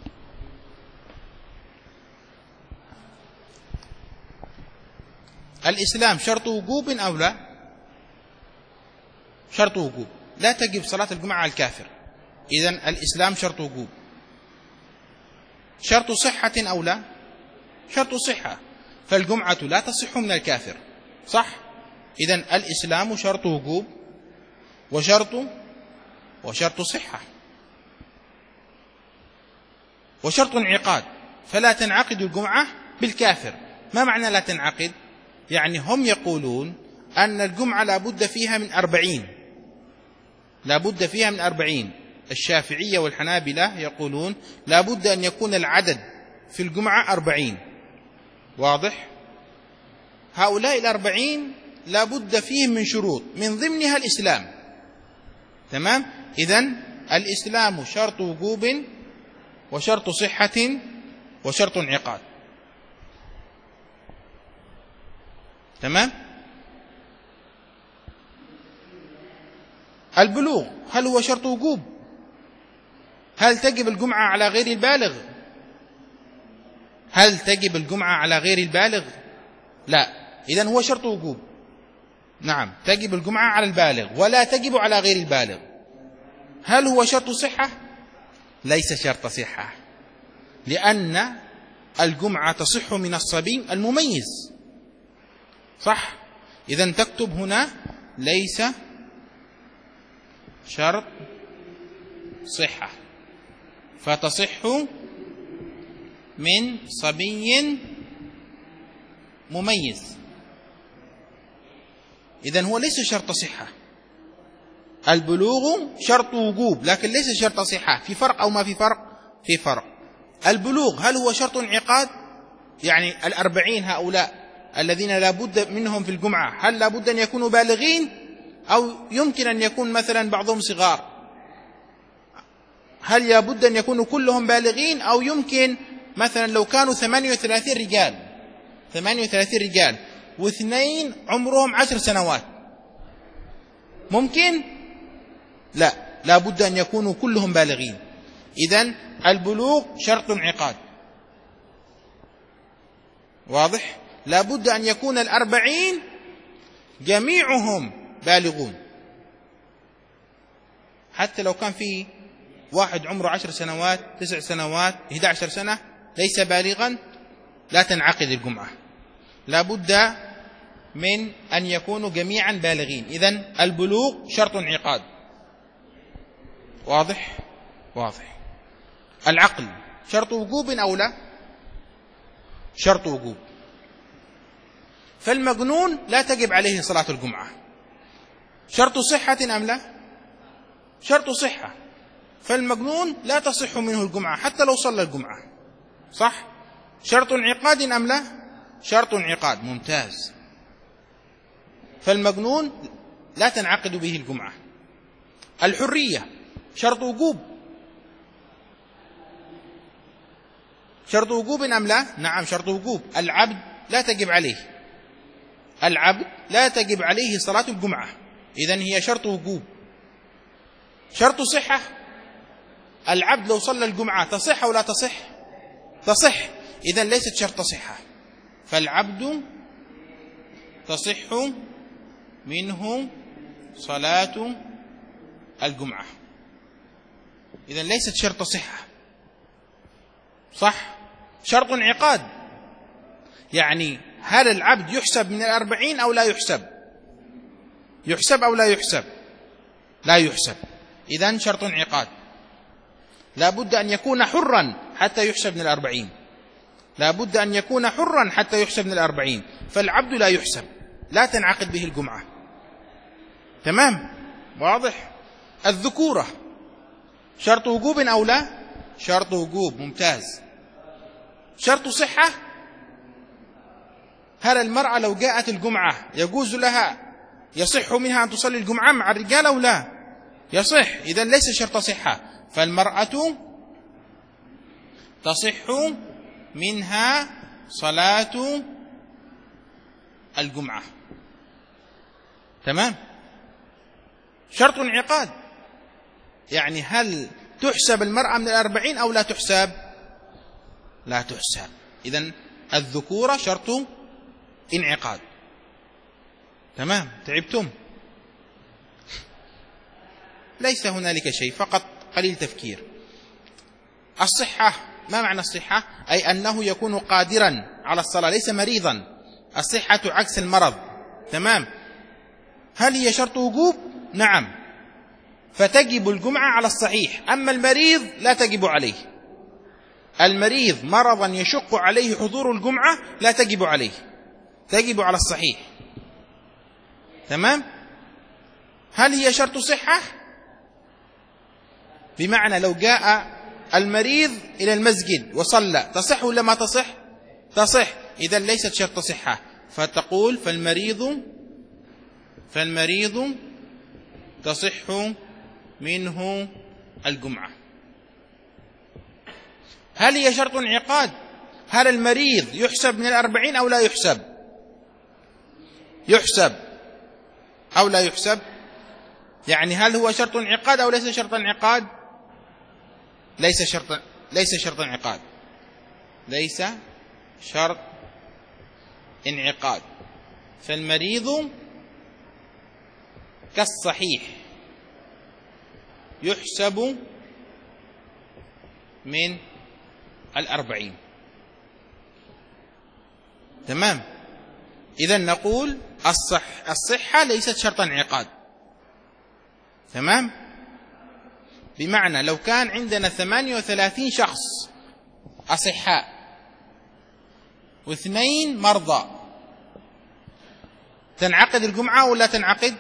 الإسلام شرط وجوب أو لا؟ شرط وجوب، لا تجب صلاة الجمعة على الكافر. إذن الإسلام شرط وجوب. شرط صحة أو لا؟ شرط صحة، فالجمعة لا تصح من الكافر، صح؟ إذن الإسلام شرط وجوب وشرط وشرط صحة وشرط انعقاد، فلا تنعقد الجمعة بالكافر. ما معنى لا تنعقد؟ يعني هم يقولون أن الجمعة لا بد فيها من أربعين، لا بد فيها من أربعين. الشافعية والحنابلة يقولون لا بد أن يكون العدد في الجمعة أربعين. واضح؟ هؤلاء الأربعين لا بد فيهم من شروط، من ضمنها الإسلام. تمام؟ إذن الإسلام شرط وجوب وشرط صحة وشرط انعقاد. تمام؟ البلوغ هل هو شرط وجوب؟ هل تجب الجمعة على غير البالغ؟ هل تجب الجمعة على غير البالغ؟ لا. إذن هو شرط وجوب. نعم، تجب الجمعة على البالغ ولا تجب على غير البالغ. هل هو شرط صحة؟ ليس شرط صحة، لأن الجمعة تصح من الصبي المميز، صح؟ إذن تكتب هنا ليس شرط صحة، فتصح من صبي مميز. إذن هو ليس شرط صحة. البلوغ شرط وجوب لكن ليس شرط صحة. في فرق أو ما في فرق؟ في فرق. البلوغ هل هو شرط انعقاد؟ يعني الأربعين هؤلاء الذين لا بد منهم في الجمعة هل لا بد أن يكونوا بالغين أو يمكن أن يكون مثلا بعضهم صغار؟ هل يبد أن يكونوا كلهم بالغين أو يمكن مثلا لو كانوا ثمانية وثلاثين رجال ثمانية وثلاثين رجال واثنين عمرهم عشر سنوات ممكن؟ لا، لا بد أن يكونوا كلهم بالغين. إذن البلوغ شرط انعقاد. واضح؟ لا بد أن يكون الأربعين جميعهم بالغون. حتى لو كان في واحد عمره عشر سنوات تسع سنوات إحدى عشرة سنة ليس بالغا لا تنعقد الجمعة. لا بد من أن يكونوا جميعا بالغين. إذن البلوغ شرط انعقاد. واضح؟ واضح. العقل شرط وجوب أو لا؟ شرط وجوب. فالمجنون لا تجب عليه صلاة الجمعة. شرط صحة أم لا؟ شرط صحة. فالمجنون لا تصح منه الجمعة حتى لو صلى الجمعة. صح؟ شرط انعقاد أم لا؟ شرط انعقاد. ممتاز. فالمجنون لا تنعقد به الجمعة. الحرية شرط وجوب. شرط وجوب أم لا؟ نعم شرط وجوب. العبد لا تجب عليه العبد لا تجب عليه صلاة الجمعة. إذن هي شرط وجوب. شرط صحة. العبد لو صلى الجمعة تصح أو لا تصح؟ تصح. إذن ليست شرط صحة. فالعبد تصح منه صلاة الجمعة. إذن ليست شرط صحة. صح؟ شرط انعقاد. يعني هل العبد يحسب من الأربعين أو لا يحسب؟ يحسب أو لا يحسب؟ لا يحسب. إذن شرط انعقاد. لا بد أن يكون حرا حتى يحسب من الأربعين. لا بد أن يكون حرا حتى يحسب من الأربعين. فالعبد لا يحسب، لا تنعقد به الجمعة. تمام؟ واضح؟ الذكورة شرط وجوب أو لا؟ شرط وجوب. ممتاز. شرط صحة. هل المرأة لو جاءت الجمعة يجوز لها يصح منها أن تصلي الجمعة مع الرجال أو لا؟ يصح. إذن ليس شرط صحة. فالمرأة تصح منها صلاة الجمعة. تمام؟ شرط انعقاد. يعني هل تحسب المرأة من الأربعين أو لا تحسب؟ لا تحسب. إذن الذكورة شرط انعقاد. تمام؟ تعبتم؟ ليس هنالك شيء، فقط قليل تفكير. الصحة، ما معنى الصحة؟ أي أنه يكون قادرا على الصلاة ليس مريضا. الصحة عكس المرض. تمام؟ هل هي شرط وجوب؟ نعم. فتجب الجمعة على الصحيح. أما المريض لا تجب عليه. المريض مرضا يشق عليه حضور الجمعة لا تجب عليه، تجب على الصحيح. تمام؟ هل هي شرط صحة؟ بمعنى لو جاء المريض إلى المسجد وصلى تصح ولا ما تصح؟ تصح. إذا ليست شرط صحة. فتقول فالمريض فالمريض تصح منه الجمعة. هل هي شرط انعقاد؟ هل المريض يحسب من الأربعين أو لا يحسب؟ يحسب أو لا يحسب؟ يعني هل هو شرط انعقاد أو ليس شرط انعقاد؟ ليس شرط ليس شرط انعقاد. ليس شرط انعقاد. فالمريض كالصحيح يحسب من الأربعين. تمام؟ إذن نقول الصح الصحة ليست شرط انعقاد. تمام؟ بمعنى لو كان عندنا ثمانية وثلاثين شخص أصحاء واثنين مرضى، تنعقد الجمعة ولا تنعقد؟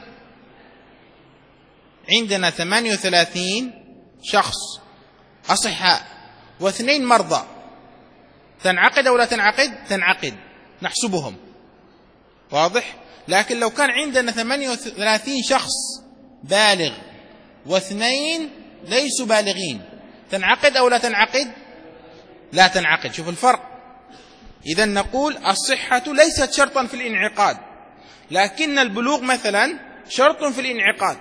عندنا ثمانية وثلاثين شخص أصحاء واثنين مرضى، تنعقد أو لا تنعقد؟ تنعقد، نحسبهم، واضح؟ لكن لو كان عندنا ثمانية وثلاثين شخص بالغ واثنين ليسوا بالغين، تنعقد أو لا تنعقد؟ لا تنعقد. شوف الفرق. إذن نقول الصحة ليست شرطا في الانعقاد، لكن البلوغ مثلا شرط في الانعقاد،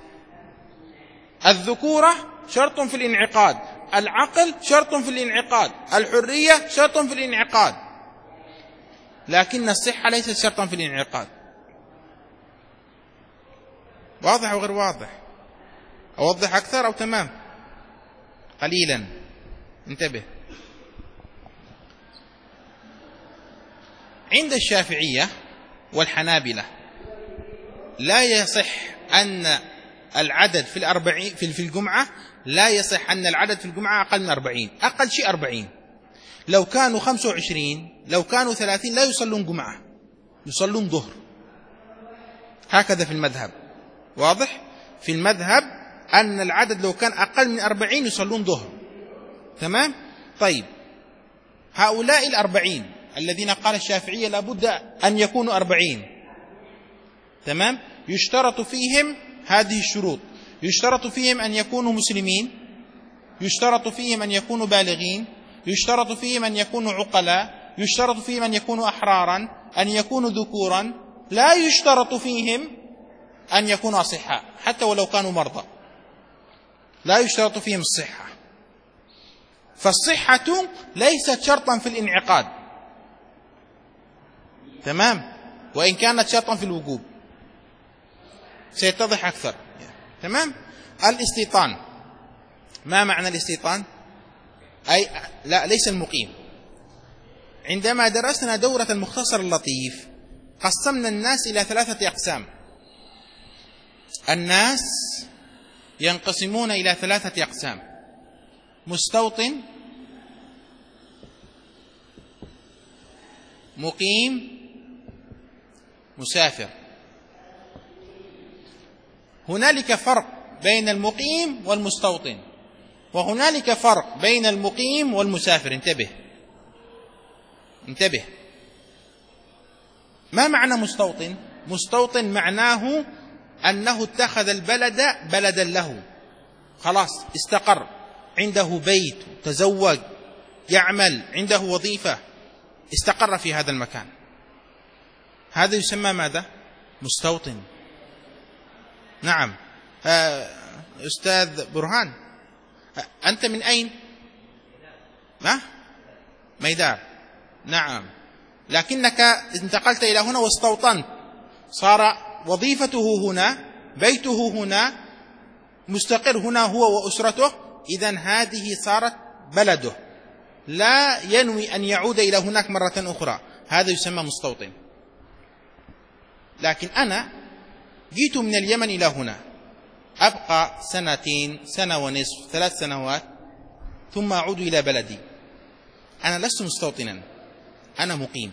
الذكورة شرط في الانعقاد، العقل شرط في الانعقاد، الحرية شرط في الانعقاد، لكن الصحة ليست شرطا في الانعقاد. واضح أو غير واضح؟ أوضح أكثر أو تمام؟ قليلا، انتبه. عند الشافعية والحنابلة لا يصح أن العدد في الأربعين في الجمعة، لا يصح أن العدد في الجمعة أقل من أربعين، أقل شيء أربعين. لو كانوا خمسة وعشرين، لو كانوا ثلاثين لا يصلون جمعة، يصلون ظهر. هكذا في المذهب، واضح؟ في المذهب أن العدد لو كان أقل من أربعين يصلون ظهر، تمام؟ طيب، هؤلاء الأربعين الذين قال الشافعية لابد أن يكونوا أربعين، تمام؟ يشترط فيهم هذه الشروط، يشترط فيهم أن يكونوا مسلمين، يشترط فيهم أن يكونوا بالغين، يشترط فيهم أن يكونوا عقلاء، يشترط فيهم أن يكونوا أحرارا، أن يكونوا ذكورا، لا يشترط فيهم أن يكونوا أصحاء حتى ولو كانوا مرضى، لا يشترط فيهم الصحة. فالصحة ليست شرطا في الانعقاد، تمام؟ وإن كانت شرطا في الوجوب، سيتضح أكثر، تمام؟ الاستيطان، ما معنى الاستيطان؟ أي لا، ليس المقيم. عندما درسنا دورة المختصر اللطيف قسمنا الناس إلى ثلاثة أقسام. الناس ينقسمون إلى ثلاثة أقسام: مستوطن، مقيم، مسافر. هنالك فرق بين المقيم والمستوطن، وهنالك فرق بين المقيم والمسافر. انتبه انتبه ما معنى مستوطن؟ مستوطن معناه أنه اتخذ البلد بلدا له، خلاص استقر، عنده بيت، تزوج، يعمل، عنده وظيفة، استقر في هذا المكان، هذا يسمى ماذا؟ مستوطن. نعم. أستاذ برهان، أنت من أين؟ ما؟ ميدار. نعم، لكنك انتقلت إلى هنا واستوطنت، صار وظيفته هنا، بيته هنا، مستقر هنا هو وأسرته، إذن هذه صارت بلده، لا ينوي أن يعود إلى هناك مرة أخرى، هذا يسمى مستوطن. لكن أنا جيت من اليمن إلى هنا، أبقى سنتين، سنة ونصف، ثلاث سنوات، ثم أعود إلى بلدي، أنا لست مستوطنا، أنا مقيم.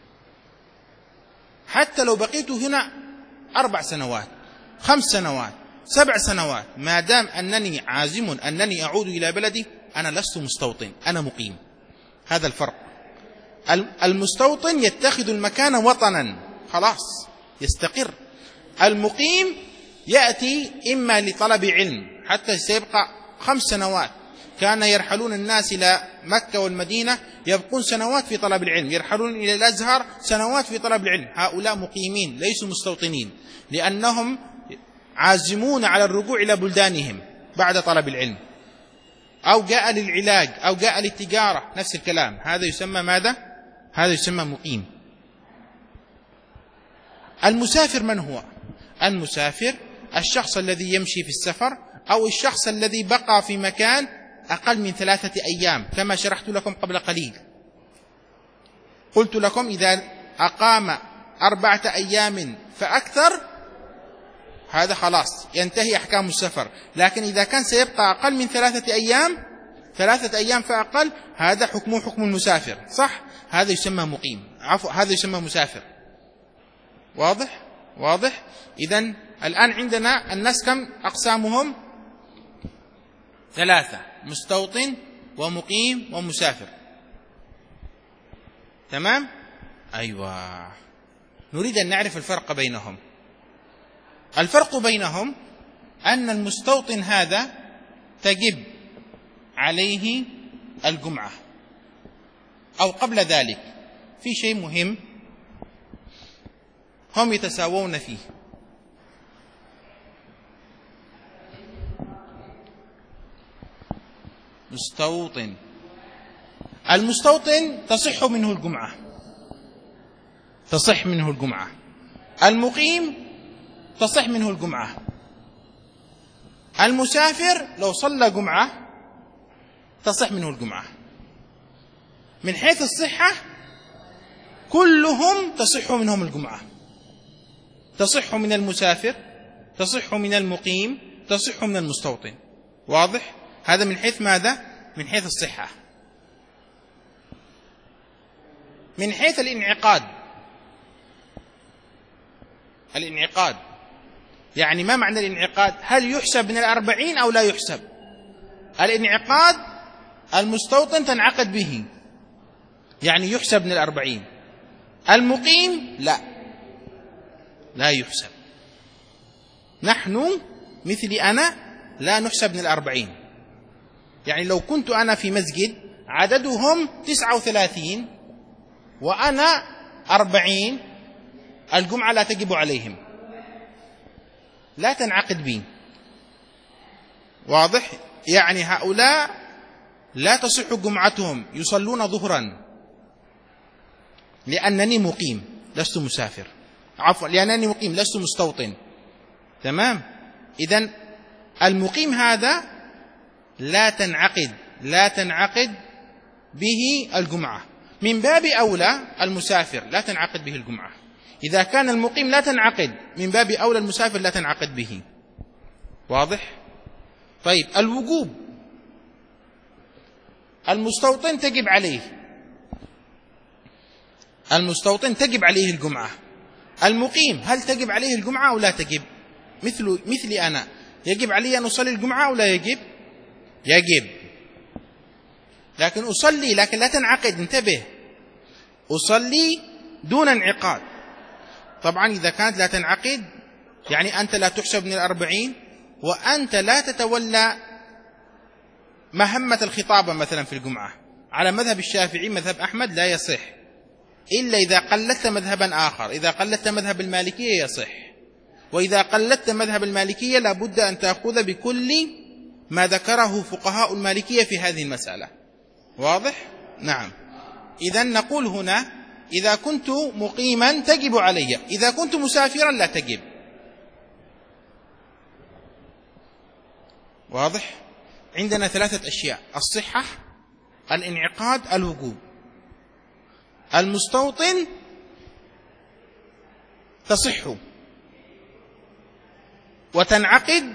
حتى لو بقيت هنا أربع سنوات، خمس سنوات، سبع سنوات، ما دام أنني عازم أنني أعود إلى بلدي، أنا لست مستوطن، أنا مقيم. هذا الفرق. المستوطن يتخذ المكان وطنا، خلاص يستقر. المقيم يأتي إما لطلب علم، حتى سيبقى خمس سنوات، كان يرحلون الناس إلى مكة والمدينة يبقون سنوات في طلب العلم، يرحلون إلى الأزهر سنوات في طلب العلم، هؤلاء مقيمين ليسوا مستوطنين، لأنهم عازمون على الرجوع إلى بلدانهم بعد طلب العلم، أو جاء للعلاج، أو جاء للتجارة، نفس الكلام، هذا يسمى ماذا؟ هذا يسمى مقيم. المسافر من هو؟ المسافر الشخص الذي يمشي في السفر، أو الشخص الذي بقى في مكان أقل من ثلاثة أيام، كما شرحت لكم قبل قليل. قلت لكم إذا أقام أربعة أيام فأكثر هذا خلاص ينتهي أحكام السفر، لكن إذا كان سيبقى أقل من ثلاثة أيام، ثلاثة أيام فأقل، هذا حكمه حكم المسافر، صح؟ هذا يسمى مقيم، عفوا هذا يسمى مسافر. واضح؟ واضح؟ إذن الآن عندنا الناس كم أقسامهم؟ ثلاثة: مستوطن ومقيم ومسافر. تمام؟ أيوة. نريد أن نعرف الفرق بينهم. الفرق بينهم أن المستوطن هذا تجب عليه الجمعة، أو قبل ذلك في شيء مهم هم يتساوون فيه. مستوطن، المستوطن تصح منه الجمعة، تصح منه الجمعة. المقيم تصح منه الجمعة. المسافر لو صلى جمعة تصح منه الجمعة. من حيث الصحة كلهم تصح منهم الجمعة، تصح من المسافر، تصح من المقيم، تصح من المستوطن. واضح؟ هذا من حيث ماذا؟ من حيث الصحة. من حيث الانعقاد، الانعقاد يعني ما معنى الانعقاد؟ هل يحسب من الأربعين أو لا يحسب؟ الانعقاد المستوطن تنعقد به، يعني يحسب من الأربعين. المقيم لا، لا يحسب. نحن مثل أنا لا نحسب من الأربعين. يعني لو كنت أنا في مسجد عددهم تسعة وثلاثين وأنا أربعين، الجمعة لا تجب عليهم، لا تنعقد بي. واضح؟ يعني هؤلاء لا تصح جمعتهم، يصلون ظهرا لأنني مقيم لست مسافر، عفوا لأنني مقيم لست مستوطن. تمام؟ إذن المقيم هذا لا تنعقد لا تنعقد به الجمعة. من باب أولى المسافر لا تنعقد به الجمعة. إذا كان المقيم لا تنعقد، من باب أولى المسافر لا تنعقد به. واضح؟ طيب، الوجوب، المستوطن تجب عليه، المستوطن تجب عليه الجمعة. المقيم هل تجب عليه الجمعة أو لا تجب؟ مثل مثلي أنا، يجب علي أن أصلي الجمعة أو لا يجب؟ يجب، لكن أصلي لكن لا تنعقد. انتبه، أصلي دون انعقاد. طبعا إذا كانت لا تنعقد يعني أنت لا تحسب من الأربعين، وأنت لا تتولى مهمة الخطابة مثلا في الجمعة. على مذهب الشافعي مذهب أحمد لا يصح إلا إذا قلدت مذهبا آخر. إذا قلدت مذهب المالكية يصح، وإذا قلدت مذهب المالكية لابد أن تأخذ بكل ما ذكره فقهاء المالكية في هذه المسألة. واضح؟ نعم. إذن نقول هنا إذا كنت مقيما تجب علي، إذا كنت مسافرا لا تجب. واضح؟ عندنا ثلاثة أشياء: الصحة، الانعقاد، الوجوب. المستوطن تصح وتنعقد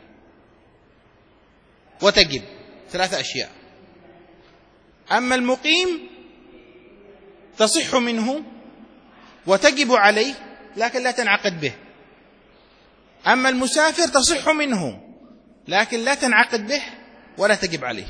وتجب، ثلاثة أشياء. أما المقيم تصح منه وتجب عليه لكن لا تنعقد به. أما المسافر تصح منه لكن لا تنعقد به ولا تجب عليه.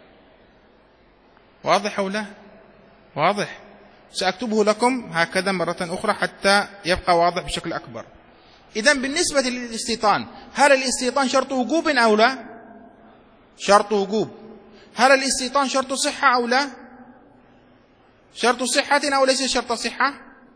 واضح أو لا؟ واضح. سأكتبه لكم هكذا مرة أخرى حتى يبقى واضح بشكل أكبر. إذن بالنسبة للاستيطان، هل الاستيطان شرط وجوب أو لا؟ شرط وجوب. هل الاستيطان شرط صحة أو لا؟ شرط صحة أو ليس شرط صحة؟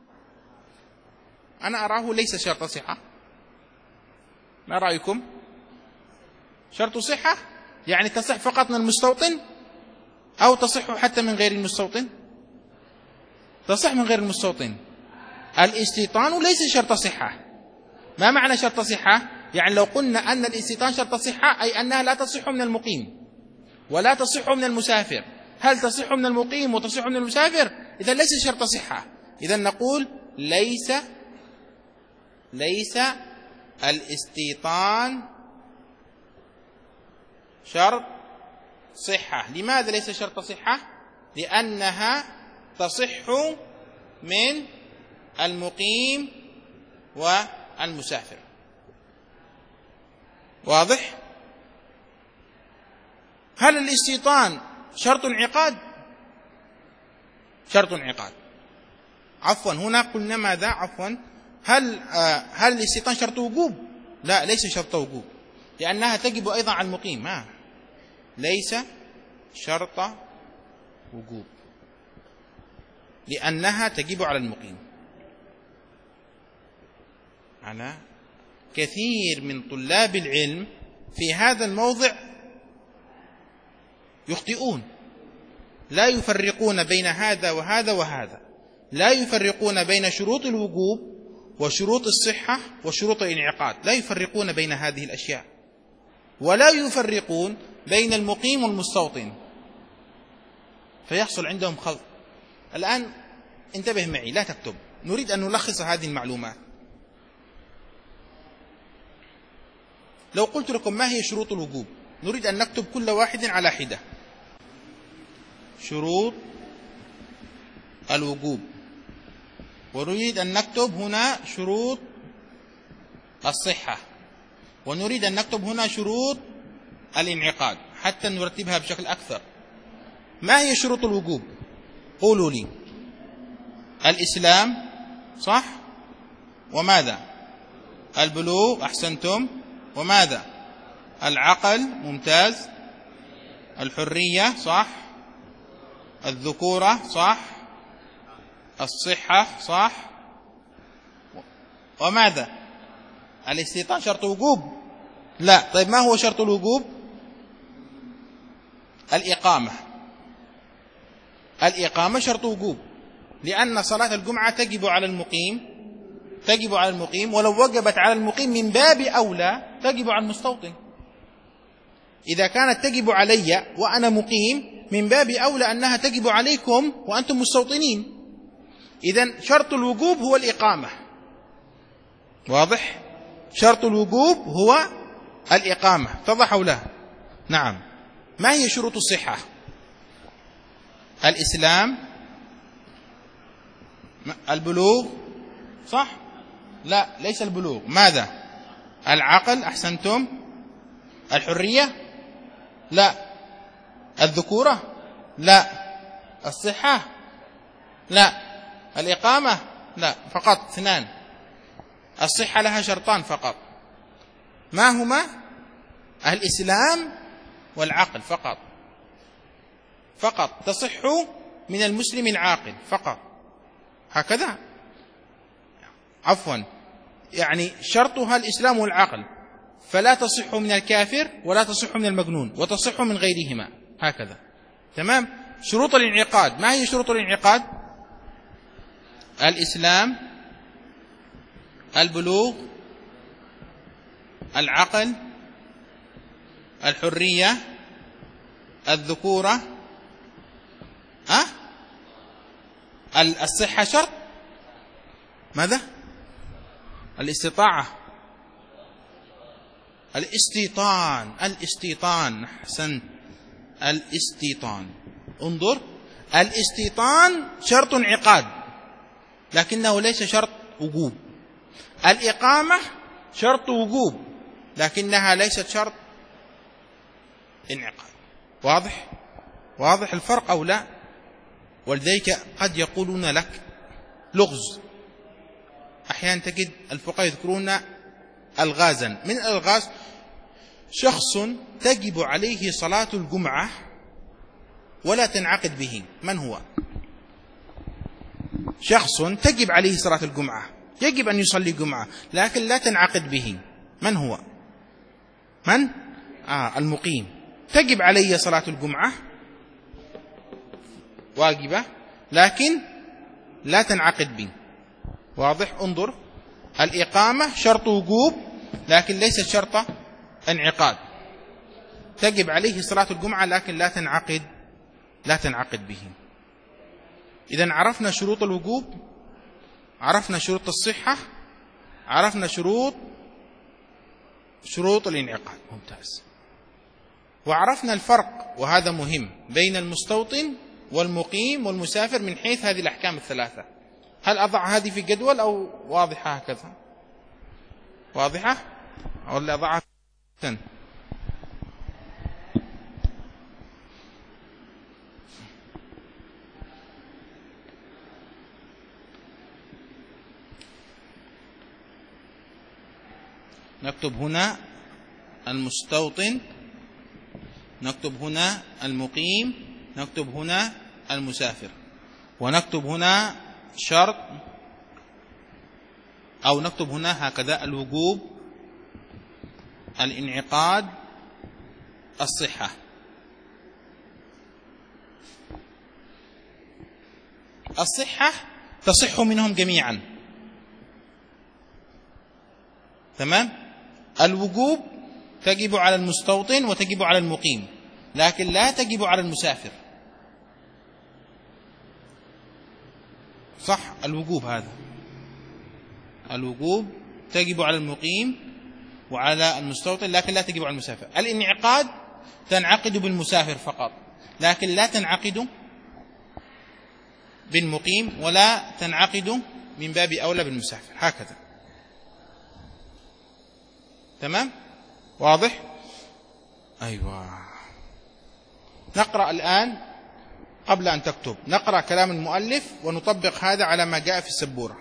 أنا أراه ليس شرط صحة. ما رأيكم؟ شرط صحة يعني تصح فقط من المستوطن أو تصح حتى من غير المستوطن؟ تصح من غير المستوطن. الاستيطان ليس شرط صحة. ما معنى شرط صحة؟ يعني لو قلنا أن الاستيطان شرط صحة أي أنها لا تصح من المقيم ولا تصح من المسافر. هل تصح من المقيم وتصح من المسافر؟ إذا ليس شرط صحة. إذا نقول ليس ليس الاستيطان شرط صحة. لماذا ليس شرط صحة؟ لأنها تصح من المقيم والمسافر. واضح؟ هل الاستيطان شرط انعقاد؟ شرط انعقاد. عفوا هنا قلنا ماذا؟ عفوا هل آه هل الاستيطان شرط وجوب؟ لا، ليس شرط وجوب، لأنها تجب أيضا على المقيم. ما ليس شرط وجوب، لأنها تجب على المقيم. على كثير من طلاب العلم في هذا الموضع يخطئون، لا يفرقون بين هذا وهذا وهذا، لا يفرقون بين شروط الوجوب وشروط الصحة وشروط الانعقاد، لا يفرقون بين هذه الأشياء، ولا يفرقون بين المقيم والمستوطن، فيحصل عندهم خلط. الآن انتبه معي، لا تكتب، نريد أن نلخص هذه المعلومات. لو قلت لكم ما هي شروط الوجوب، نريد أن نكتب كل واحد على حدة. شروط الوجوب، ونريد أن نكتب هنا شروط الصحة، ونريد أن نكتب هنا شروط الانعقاد حتى نرتبها بشكل أكثر. ما هي شروط الوجوب؟ قولوا لي. الإسلام، صح؟ وماذا؟ البلوغ، أحسنتم. وماذا؟ العقل، ممتاز. الحرية، صح. الذكورة، صح. الصحة، صح. وماذا؟ الاستيطان شرط وجوب؟ لا. طيب ما هو شرط الوجوب؟ الإقامة. الإقامة شرط وجوب، لأن صلاة الجمعة تجب على المقيم، تجب على المقيم، ولو وجبت على المقيم من باب أولى تجب على المستوطن. إذا كانت تجب علي وأنا مقيم من باب أولى أنها تجب عليكم وأنتم مستوطنين. إذن شرط الوجوب هو الإقامة. واضح؟ شرط الوجوب هو الإقامة. اتضح أو لا؟ نعم. ما هي شروط الصحة؟ الإسلام، البلوغ، صح؟ لا، ليس البلوغ. ماذا؟ العقل، أحسنتم. الحرية؟ لا. الذكورة؟ لا. الصحة؟ لا. الإقامة؟ لا. فقط اثنان. الصحة لها شرطان فقط. ما هما؟ الإسلام والعقل فقط. فقط تصح من المسلم العاقل فقط. هكذا، عفوا، يعني شرطها الإسلام والعقل، فلا تصح من الكافر ولا تصح من المجنون، وتصح من غيرهما. هكذا، تمام. شروط الانعقاد، ما هي شروط الانعقاد؟ الإسلام، البلوغ، العقل، الحرية، الذكورة، أه؟ الصحة شرط. ماذا؟ الاستطاعة، الاستيطان، الاستيطان، أحسنت، الاستيطان. انظر، الاستيطان شرط انعقاد لكنه ليس شرط وجوب. الإقامة شرط وجوب لكنها ليست شرط انعقاد. واضح؟ واضح الفرق أو لا؟ ولذلك قد يقولون لك لغز. أحيانا تجد الفقهاء يذكرون الغازا. من الغاز شخص تجب عليه صلاة الجمعة ولا تنعقد به. من هو؟ شخص تجب عليه صلاة الجمعة، يجب أن يصلي الجمعة لكن لا تنعقد به. من هو؟ من؟ آه المقيم. تجب علي صلاة الجمعة واجبة لكن لا تنعقد به. واضح؟ انظر، الإقامة شرط وجوب لكن ليست شرط انعقاد. تجب عليه صلاة الجمعة لكن لا تنعقد لا تنعقد به. إذن عرفنا شروط الوجوب، عرفنا شروط الصحة، عرفنا شروط شروط الانعقاد. ممتاز. وعرفنا الفرق، وهذا مهم، بين المستوطن والمقيم والمسافر من حيث هذه الأحكام الثلاثة. هل أضع هذه في جدول أو واضحة هكذا؟ واضحة ولا أضعها؟ نكتب هنا المستوطن، نكتب هنا المقيم، نكتب هنا المسافر، ونكتب هنا شرط، أو نكتب هنا هكذا: الوجوب، الانعقاد، الصحة. الصحة تصح منهم جميعا، تمام؟ الوجوب تجب على المستوطن وتجب على المقيم، لكن لا تجب على المسافر. صح؟ الوجوب هذا، الوجوب تجب على المقيم وعلى المستوطن، لكن لا تجب على المسافر. الانعقاد تنعقد بالمسافر فقط، لكن لا تنعقد بالمقيم، ولا تنعقد من باب أولى بالمسافر، هكذا. تمام؟ واضح؟ أيوة. نقرأ الآن قبل أن تكتب، نقرأ كلام المؤلف ونطبق هذا على ما جاء في السبورة.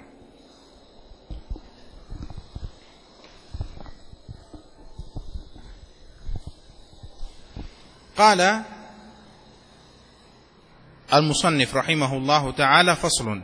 قال المصنف رحمه الله تعالى: فصل.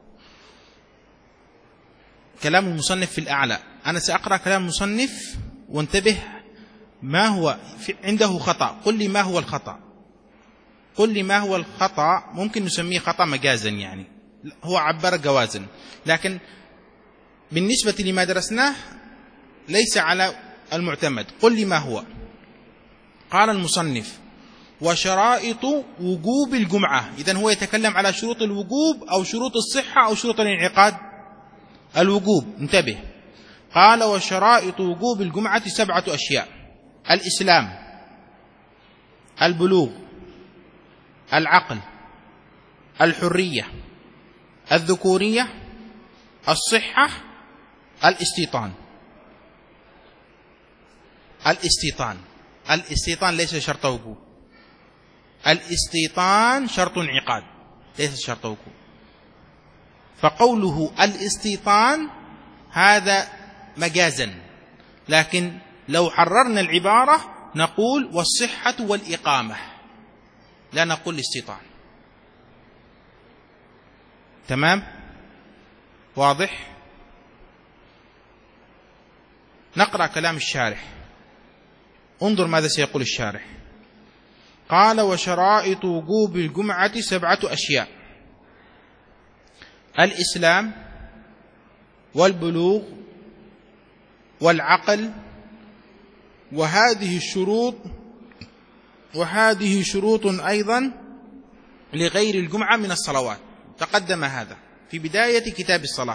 كلام المصنف في الأعلى. أنا سأقرأ كلام المصنف وانتبه ما هو عنده خطأ. قل لي ما هو الخطأ، قل لي ما هو الخطأ. ممكن نسميه خطأ مجازا، يعني هو عبر جوازا، لكن بالنسبة لما درسناه ليس على المعتمد. قل لي ما هو. قال المصنف: وشرائط وجوب الجمعة. إذن هو يتكلم على شروط الوجوب أو شروط الصحة أو شروط الانعقاد. الوجوب، انتبه. قال: وشرائط وجوب الجمعة سبعة أشياء: الإسلام، البلوغ، العقل، الحرية، الذكورية، الصحة، الاستيطان. الاستيطان الاستيطان ليس شرط وجوب، الاستيطان شرط انعقاد ليس شرط وجوب. فقوله الاستيطان هذا مجازا، لكن لو حررنا العبارة نقول والصحة والإقامة، لا نقول الاستيطان. تمام؟ واضح؟ نقرأ كلام الشارح، انظر ماذا سيقول الشارح. قال: وشرائط وجوب الجمعة سبعة أشياء: الإسلام، والبلوغ، والعقل، وهذه الشروط وهذه شروط أيضا لغير الجمعة من الصلوات. تقدم هذا في بداية كتاب الصلاة.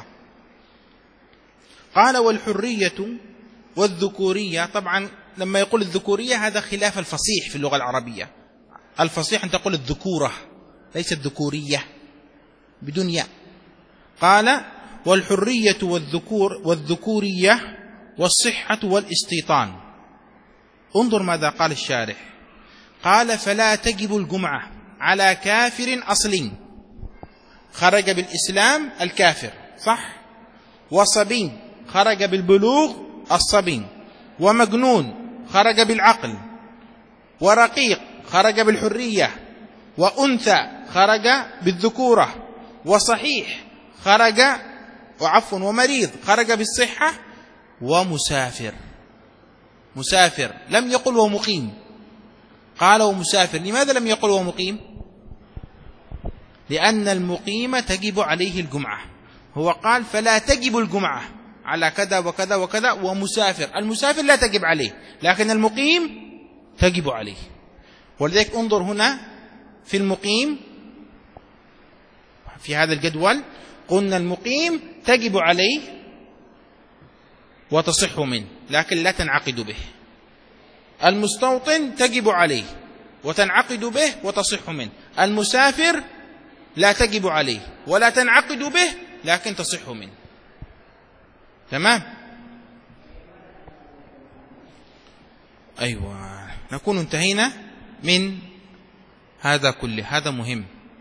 قال: والحرية والذكورية. طبعا لما يقول الذكورية هذا خلاف الفصيح في اللغة العربية. الفصيح أن تقول الذكورة، ليس الذكورية بدون ياء. قال: والحرية والذكور والذكورية والصحة والاستيطان. انظر ماذا قال الشارح. قال: فلا تجب الجمعة على كافر أصلي خرج بالإسلام الكافر، صح؟ وصبي خرج بالبلوغ الصبي، ومجنون خرج بالعقل، ورقيق خرج بالحرية، وأنثى خرج بالذكورة، وصحيح خرج وعفوا ومريض خرج بالصحة، ومسافر. مسافر لم يقل ومقيم، قال ومسافر. لماذا لم يقل ومقيم؟ لأن المقيم تجب عليه الجمعة. هو قال فلا تجب الجمعة على كذا وكذا وكذا، ومسافر. المسافر لا تجب عليه، لكن المقيم تجب عليه. ولذلك انظر هنا في المقيم في هذا الجدول، قلنا المقيم تجب عليه وتصح منه لكن لا تنعقد به. المستوطن تجب عليه وتنعقد به وتصح منه. المسافر لا تجب عليه ولا تنعقد به لكن تصح منه. تمام؟ أيوة، نكون انتهينا من هذا كله. هذا مهم.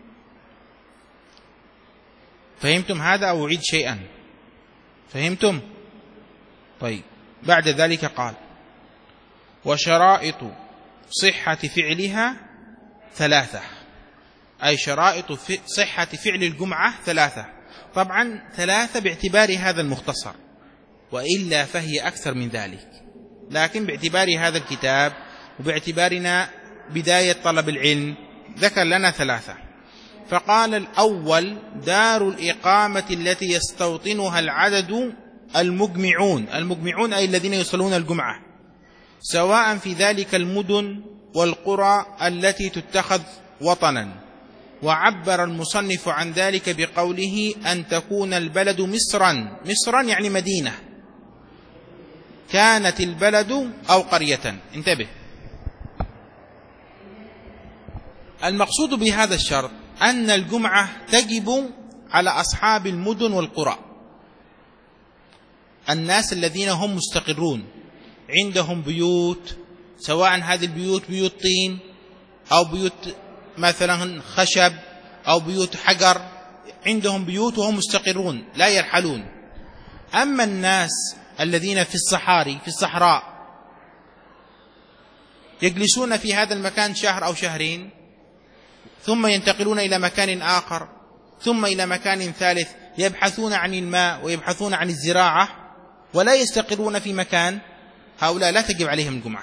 فهمتم هذا أو أعيد شيئا؟ فهمتم؟ طيب. بعد ذلك قال: وشرائط صحة فعلها ثلاثة، أي شرائط صحة فعل الجمعة ثلاثة. طبعا ثلاثة باعتبار هذا المختصر، وإلا فهي أكثر من ذلك، لكن باعتبار هذا الكتاب وباعتبارنا بداية طلب العلم ذكر لنا ثلاثة. فقال: الأول دار الإقامة التي يستوطنها العدد المجمعون. المجمعون أي الذين يصلون الجمعة، سواء في ذلك المدن والقرى التي تتخذ وطنا. وعبر المصنف عن ذلك بقوله: أن تكون البلد مصرا. مصرا يعني مدينة، كانت البلد أو قرية. انتبه، المقصود بهذا الشرط أن الجمعة تجب على أصحاب المدن والقرى، الناس الذين هم مستقرون عندهم بيوت، سواء هذه البيوت بيوت طين أو بيوت مثلا خشب أو بيوت حجر، عندهم بيوت وهم مستقرون لا يرحلون. أما الناس الذين في الصحاري في الصحراء يجلسون في هذا المكان شهر أو شهرين ثم ينتقلون إلى مكان آخر ثم إلى مكان ثالث، يبحثون عن الماء ويبحثون عن الزراعة ولا يستقرون في مكان، هؤلاء لا تجب عليهم الجمعة.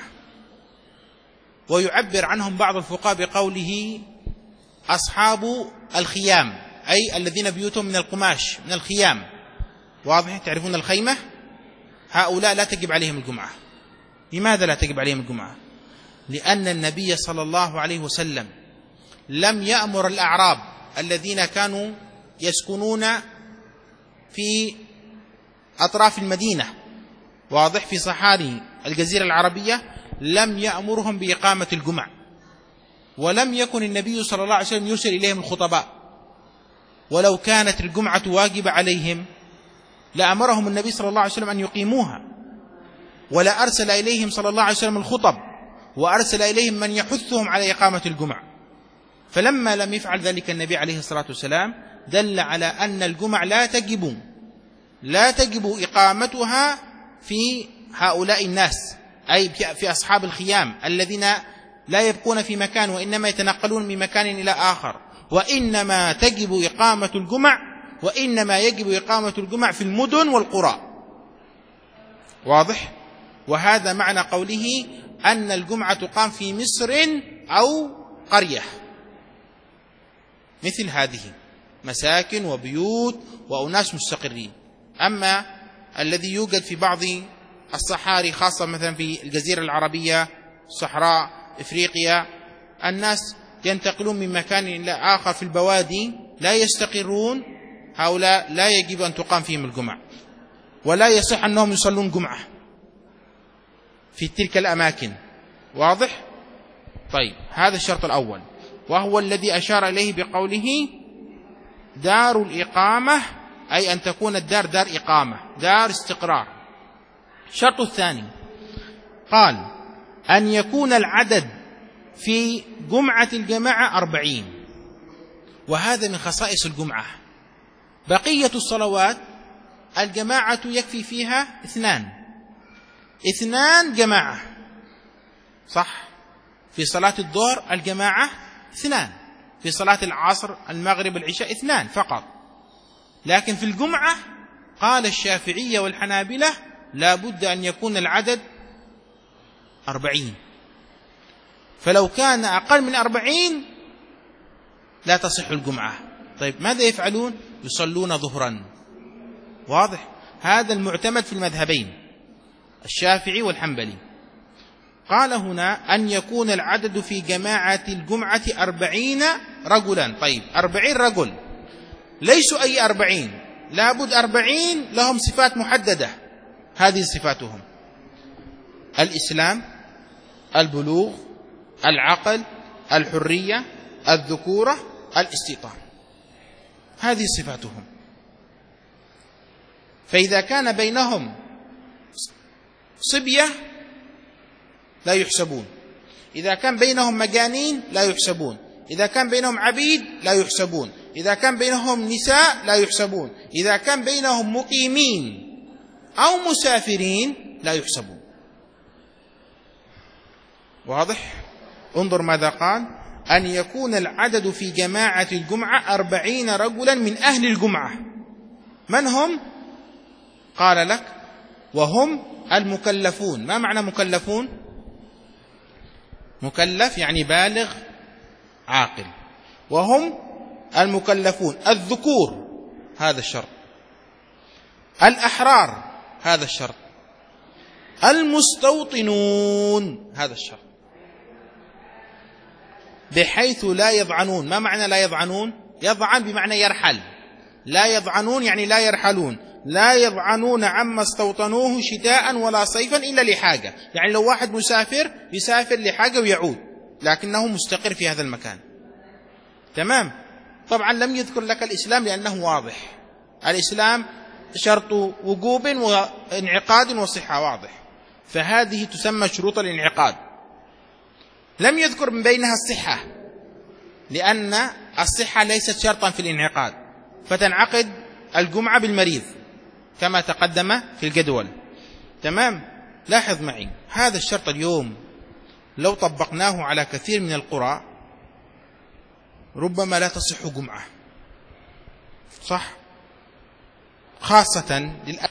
ويعبر عنهم بعض الفقهاء بقوله: أصحاب الخيام، أي الذين بيوتهم من القماش من الخيام. واضح؟ تعرفون الخيمة؟ هؤلاء لا تجب عليهم الجمعة. لماذا لا تجب عليهم الجمعة؟ لأن النبي صلى الله عليه وسلم لم يأمر الأعراب الذين كانوا يسكنون في أطراف المدينة، واضح، في صحاري الجزيرة العربية، لم يأمرهم بإقامة الجمع، ولم يكن النبي صلى الله عليه وسلم يرسل إليهم الخطباء. ولو كانت الجمعة واجبة عليهم لأمرهم النبي صلى الله عليه وسلم أن يقيموها، ولا أرسل إليهم صلى الله عليه وسلم الخطب، وأرسل إليهم من يحثهم على إقامة الجمع. فلما لم يفعل ذلك النبي عليه الصلاة والسلام دل على أن الجمع لا تجب لا تجب إقامتها في هؤلاء الناس، أي في أصحاب الخيام الذين لا يبقون في مكان وإنما يتنقلون من مكان إلى آخر، وإنما تجب إقامة الجمع وإنما يجب إقامة الجمع في المدن والقرى. واضح؟ وهذا معنى قوله أن الجمعة تقام في مصر أو قرية، مثل هذه مساكن وبيوت وأناس مستقرين. أما الذي يوجد في بعض الصحاري، خاصة مثلا في الجزيرة العربية، صحراء إفريقيا، الناس ينتقلون من مكان إلى آخر في البوادي لا يستقرون، هؤلاء لا يجب أن تقام فيهم الجمعة، ولا يصح أنهم يصلون جمعة في تلك الأماكن. واضح؟ طيب، هذا الشرط الأول، وهو الذي أشار إليه بقوله دار الإقامة، أي أن تكون الدار دار إقامة، دار استقرار. الشرط الثاني قال أن يكون العدد في جمعة الجماعة أربعين، وهذا من خصائص الجمعة. بقية الصلوات الجماعة يكفي فيها اثنان اثنان جماعة، صح؟ في صلاة الظهر الجماعة اثنان، في صلاة العصر المغرب العشاء اثنان فقط. لكن في الجمعة قال الشافعية والحنابلة لا بد أن يكون العدد أربعين، فلو كان أقل من أربعين لا تصح الجمعة. طيب، ماذا يفعلون؟ يصلون ظهرا. واضح؟ هذا المعتمد في المذهبين الشافعي والحنبلي. قال هنا أن يكون العدد في جماعة الجمعة أربعين رجلا. طيب، أربعين رجل ليسوا أي أربعين، لابد أربعين لهم صفات محددة. هذه صفاتهم: الإسلام، البلوغ، العقل، الحرية، الذكورة، الاستيطان، هذه صفاتهم. فإذا كان بينهم صبية لا يحسبون، إذا كان بينهم مجانين لا يحسبون، إذا كان بينهم عبيد لا يحسبون، إذا كان بينهم نساء لا يحسبون، إذا كان بينهم مقيمين أو مسافرين لا يحسبون. واضح؟ انظر ماذا قال: أن يكون العدد في جماعة الجمعة أربعين رجلا من أهل الجمعة. من هم؟ قال لك: وهم المكلفون. ما معنى مكلفون؟ مكلف يعني بالغ عاقل. وهم المكلفون الذكور، هذا الشرط. الأحرار، هذا الشرط. المستوطنون، هذا الشرط. بحيث لا يضعنون. ما معنى لا يضعنون؟ يضعن بمعنى يرحل. لا يضعنون يعني لا يرحلون. لا يضعنون عما استوطنوه شتاء ولا صيفا إلا لحاجة. يعني لو واحد مسافر يسافر لحاجة ويعود، لكنه مستقر في هذا المكان. تمام. طبعا لم يذكر لك الإسلام لأنه واضح. الإسلام شرط وجوب وانعقاد وصحة، واضح. فهذه تسمى شروط الانعقاد. لم يذكر من بينها الصحة، لأن الصحة ليست شرطا في الانعقاد، فتنعقد الجمعة بالمريض كما تقدم في الجدول. تمام. لاحظ معي هذا الشرط اليوم لو طبقناه على كثير من القرى ربما لا تصح جمعة، صح؟ خاصة للأسف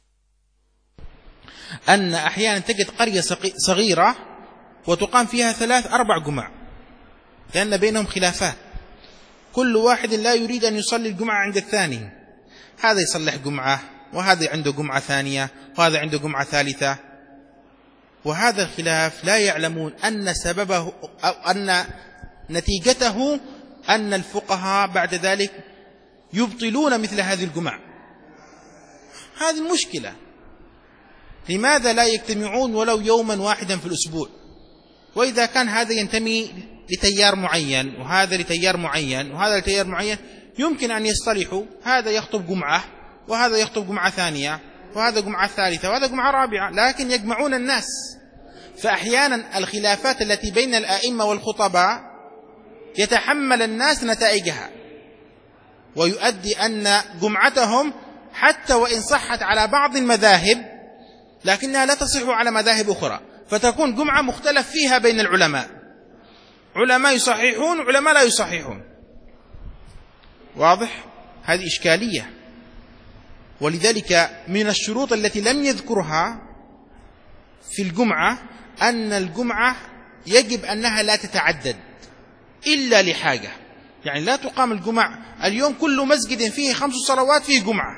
أن أحيانا تجد قرية صغيرة وتقام فيها ثلاث أربع جمع، لأن بينهم خلافات، كل واحد لا يريد أن يصلي الجمعة عند الثاني، هذا يصلح جمعة وهذا عنده جمعة ثانية وهذا عنده جمعة ثالثة. وهذا الخلاف لا يعلمون أن سببه أو أن نتيجته أن الفقهاء بعد ذلك يبطلون مثل هذه الجمع. هذه المشكلة. لماذا لا يجتمعون ولو يوما واحدا في الأسبوع؟ وإذا كان هذا ينتمي لتيار معين وهذا لتيار معين وهذا لتيار معين، يمكن أن يصطلحوا، هذا يخطب جمعة وهذا يخطب جمعة ثانية وهذا جمعة ثالثة وهذا جمعة رابعة، لكن يجمعون الناس. فأحيانا الخلافات التي بين الآئمة والخطباء يتحمل الناس نتائجها، ويؤدي أن جمعتهم حتى وإن صحت على بعض المذاهب لكنها لا تصح على مذاهب أخرى، فتكون جمعة مختلف فيها بين العلماء، علماء يصححون علماء لا يصححون. واضح؟ هذه إشكالية. ولذلك من الشروط التي لم يذكرها في الجمعة أن الجمعة يجب أنها لا تتعدد إلا لحاجة. يعني لا تقام الجمعة اليوم كل مسجد فيه خمس صلوات فيه جمعة.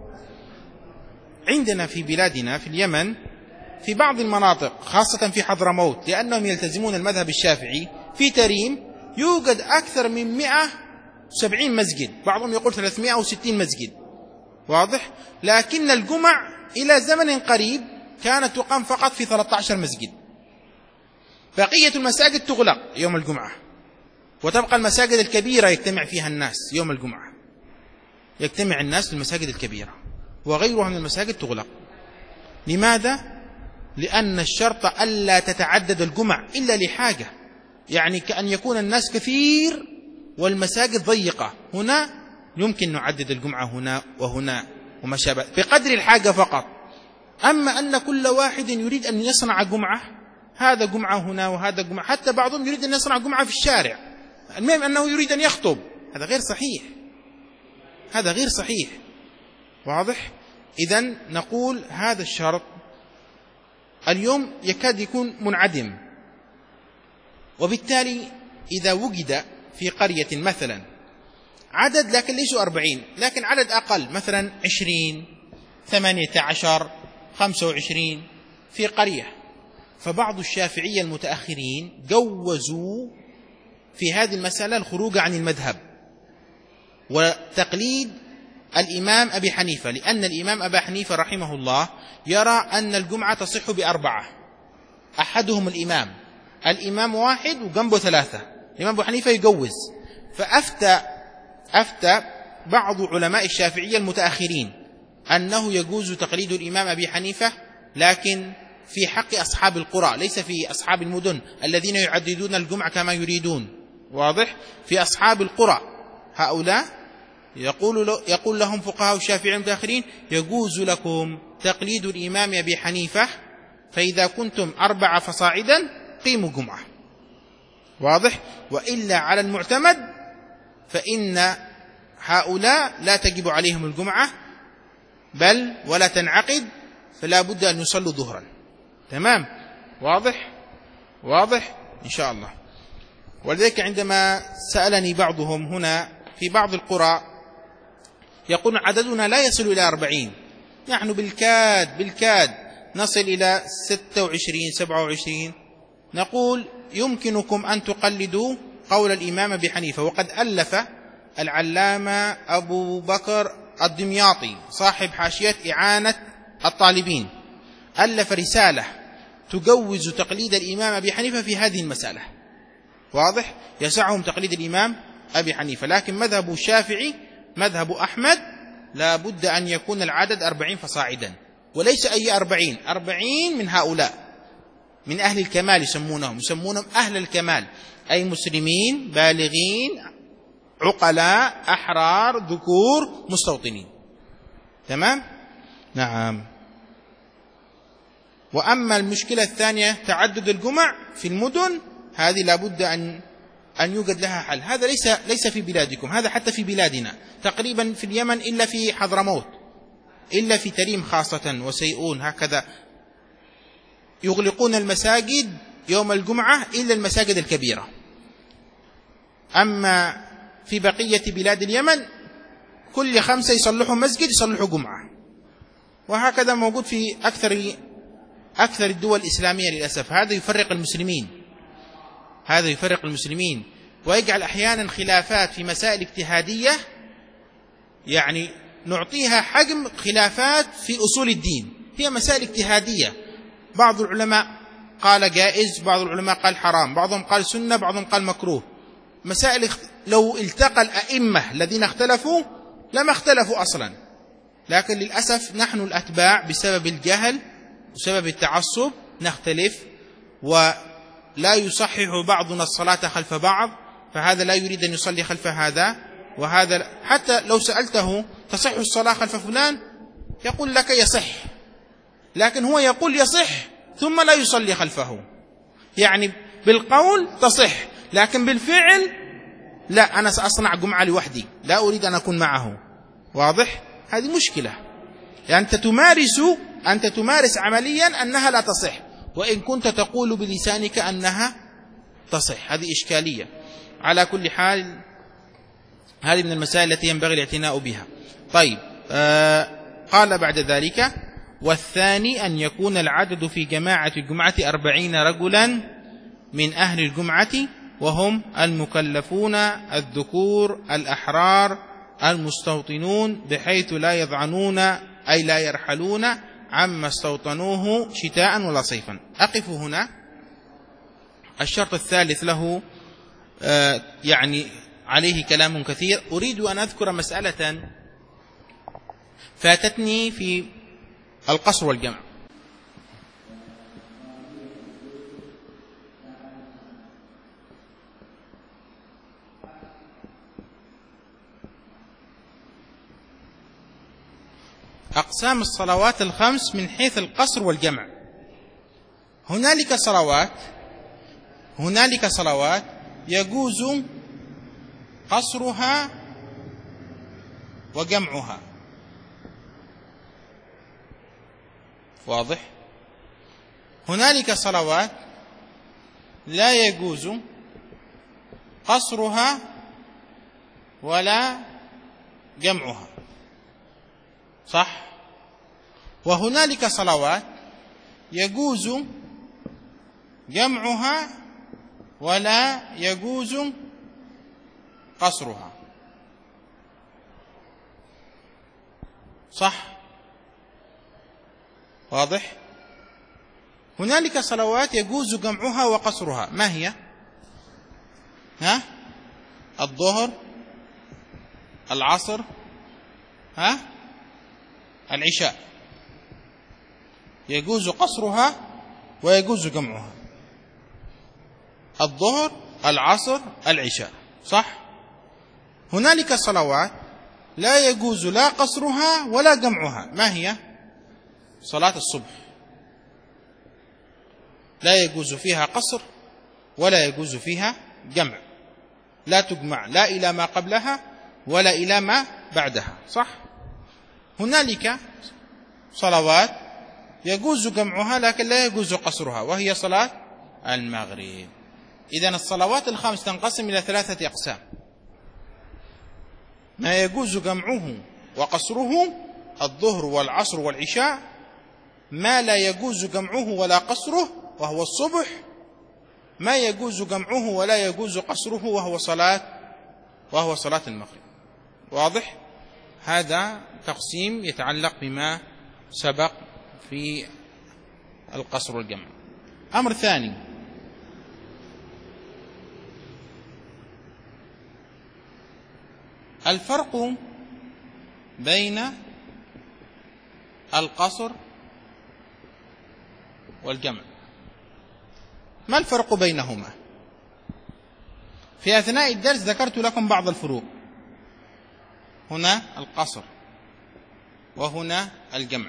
عندنا في بلادنا في اليمن في بعض المناطق خاصة في حضرموت، لأنهم يلتزمون المذهب الشافعي، في تريم يوجد أكثر من مئة وسبعين مسجد، بعضهم يقول ثلاثمئة وستين مسجد. واضح؟ لكن الجمع إلى زمن قريب كانت تقام فقط في ثلاثة عشر مسجد، بقية المساجد تغلق يوم الجمعة، وتبقى المساجد الكبيرة يجتمع فيها الناس يوم الجمعة، يجتمع الناس في المساجد الكبيرة وغيرها من المساجد تغلق. لماذا؟ لأن الشرط ألا تتعدد الجمع إلا لحاجة، يعني كأن يكون الناس كثير والمساجد ضيقة، هنا يمكن نعدد الجمعة هنا وهنا وما شابه بقدر الحاجة فقط. أما أن كل واحد يريد أن يصنع جمعة، هذا جمعة هنا وهذا جمعة، حتى بعضهم يريد أن يصنع جمعة في الشارع، المهم أنه يريد أن يخطب، هذا غير صحيح، هذا غير صحيح. واضح؟ إذن نقول هذا الشرط اليوم يكاد يكون منعدم. وبالتالي إذا وجد في قرية مثلا عدد لكن ليسوا أربعين، لكن عدد أقل مثلا عشرين، ثمانية عشر، خمسة وعشرين في قرية، فبعض الشافعية المتأخرين جوزوا في هذه المسألة الخروج عن المذهب وتقليد الإمام أبي حنيفة، لأن الإمام أبا حنيفة رحمه الله يرى أن الجمعة تصح بأربعة، أحدهم الإمام الإمام واحد وجنبه ثلاثة، الإمام أبو حنيفة يجوز، فأفتى أفتى بعض علماء الشافعية المتأخرين أنه يجوز تقليد الإمام أبي حنيفة، لكن في حق أصحاب القرى، ليس في أصحاب المدن الذين يعددون الجمعة كما يريدون. واضح؟ في أصحاب القرى هؤلاء يقول, يقول لهم فقهاء الشافعية المتأخرين يجوز لكم تقليد الإمام أبي حنيفة، فإذا كنتم أربعة فصاعدا قيموا جمعة. واضح؟ وإلا على المعتمد فإن هؤلاء لا تجب عليهم الجمعة بل ولا تنعقد، فلا بد أن يصلوا ظهرا. تمام؟ واضح؟ واضح إن شاء الله. ولذلك عندما سألني بعضهم هنا في بعض القرى يقول عددنا لا يصل إلى أربعين، نحن بالكاد بالكاد نصل إلى ستة وعشرين سبعة وعشرين، نقول يمكنكم أن تقلدوا قول الإمام أبي حنيفة. وقد ألف العلامة أبو بكر الدمياطي صاحب حاشية إعانة الطالبين ألف رسالة تجوز تقليد الإمام أبي حنيفة في هذه المسألة. واضح؟ يسعهم تقليد الإمام أبي حنيفة، لكن مذهب الشافعي مذهب أحمد لا بد أن يكون العدد أربعين فصاعدا، وليس أي أربعين، أربعين من هؤلاء من أهل الكمال يسمونهم يسمونهم أهل الكمال، أي مسلمين بالغين عقلاء أحرار ذكور مستوطنين. تمام؟ نعم. وأما المشكلة الثانية تعدد الجمع في المدن، هذه لابد أن أن يوجد لها حل. هذا ليس ليس في بلادكم، هذا حتى في بلادنا تقريبا في اليمن إلا في حضرموت إلا في تريم خاصة وسيئون، هكذا يغلقون المساجد يوم الجمعة إلا المساجد الكبيرة. أما في بقية بلاد اليمن كل خمسة يصلحوا مسجد يصلحوا جمعة، وهكذا موجود في أكثر أكثر الدول الإسلامية للأسف. هذا يفرق المسلمين هذا يفرق المسلمين ويجعل أحيانا خلافات في مسائل اجتهادية يعني نعطيها حجم خلافات في أصول الدين، هي مسائل اجتهادية. بعض العلماء قال جائز، بعض العلماء قال حرام، بعضهم قال سنة، بعضهم قال مكروه. مسائل لو التقى الأئمة الذين اختلفوا لما اختلفوا أصلا، لكن للأسف نحن الأتباع بسبب الجهل بسبب التعصب نختلف، ولا يصحح بعضنا الصلاة خلف بعض، فهذا لا يريد أن يصلي خلف هذا، وهذا حتى لو سألته تصح الصلاة خلف فلان يقول لك يصح، لكن هو يقول يصح ثم لا يصلي خلفه، يعني بالقول تصح لكن بالفعل لا، أنا سأصنع جمعة لوحدي لا أريد أن أكون معه. واضح؟ هذه مشكلة، يعني أنت تمارس أنت تمارس عمليا أنها لا تصح، وإن كنت تقول بلسانك أنها تصح، هذه إشكالية. على كل حال هذه من المسائل التي ينبغي الاعتناء بها. طيب، آه قال بعد ذلك: والثاني أن يكون العدد في جماعة الجمعة أربعين رجلا من أهل الجمعة، وهم المكلفون الذكور الأحرار المستوطنون، بحيث لا يضعنون أي لا يرحلون عما استوطنوه شتاء ولا صيفا. أقف هنا. الشرط الثالث له آه يعني عليه كلام كثير. أريد أن أذكر مسألة فاتتني في القصر والجمع. أقسام الصلوات الخمس من حيث القصر والجمع. هنالك صلوات هنالك صلوات يجوز قصرها وجمعها. واضح؟ هنالك صلوات لا يجوز قصرها ولا جمعها، صح؟ وهنالك صلوات يجوز جمعها ولا يجوز قصرها، صح؟ واضح؟ هنالك صلوات يجوز جمعها وقصرها، ما هي؟ ها؟ الظهر، العصر، ها العشاء، يجوز قصرها ويجوز جمعها. الظهر، العصر، العشاء، صح؟ هنالك صلوات لا يجوز لا قصرها ولا جمعها. ما هي؟ صلاة الصبح لا يجوز فيها قصر ولا يجوز فيها جمع، لا تجمع لا إلى ما قبلها ولا إلى ما بعدها، صح؟ هنالك صلوات يجوز جمعها لكن لا يجوز قصرها، وهي صلاة المغرب. إذن الصلوات الخمس تنقسم إلى ثلاثة أقسام: ما يجوز جمعه وقصره الظهر والعصر والعشاء، ما لا يجوز جمعه ولا قصره وهو الصبح، ما يجوز جمعه ولا يجوز قصره وهو صلاة وهو صلاة المغرب. واضح؟ هذا تقسيم يتعلق بما سبق في القصر والجمع. أمر ثاني: الفرق بين القصر والجمع. ما الفرق بينهما؟ في أثناء الدرس ذكرت لكم بعض الفروق. هنا القصر وهنا الجمع.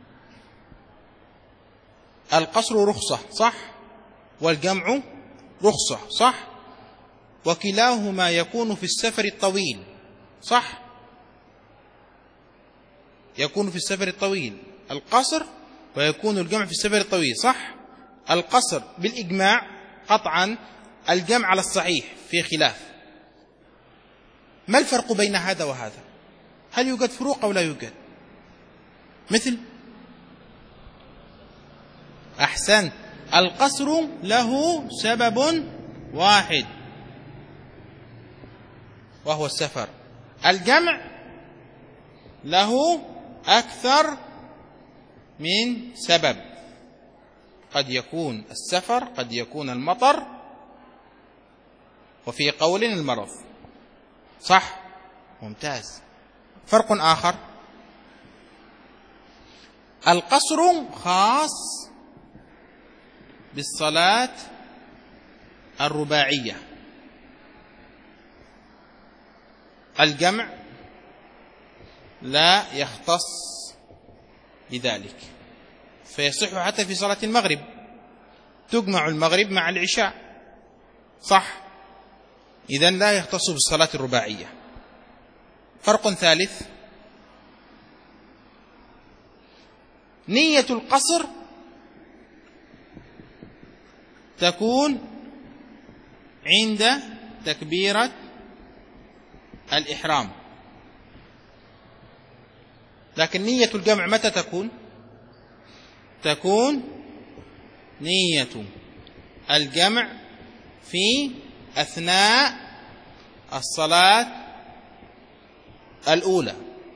القصر رخصة، صح؟ والجمع رخصة، صح؟ وكلاهما يكون في السفر الطويل، صح؟ يكون في السفر الطويل القصر، ويكون الجمع في السفر الطويل، صح؟ القصر بالإجماع قطعا، الجمع على الصحيح في خلاف. ما الفرق بين هذا وهذا؟ هل يوجد فروق أو لا يوجد؟ مثل أحسنت، القصر له سبب واحد وهو السفر، الجمع له أكثر من سبب، قد يكون السفر، قد يكون المطر، وفي قول المرض، صح؟ ممتاز. فرق آخر: القصر خاص بالصلاة الرباعية، الجمع لا يختص بذلك، فيصح حتى في صلاة المغرب، تجمع المغرب مع العشاء، صح؟ إذن لا يختص بالصلاة الرباعية. فرق ثالث: نية القصر تكون عند تكبيرة الإحرام، لكن نية الجمع متى تكون؟ تكون نية الجمع في أثناء الصلاة الأولى،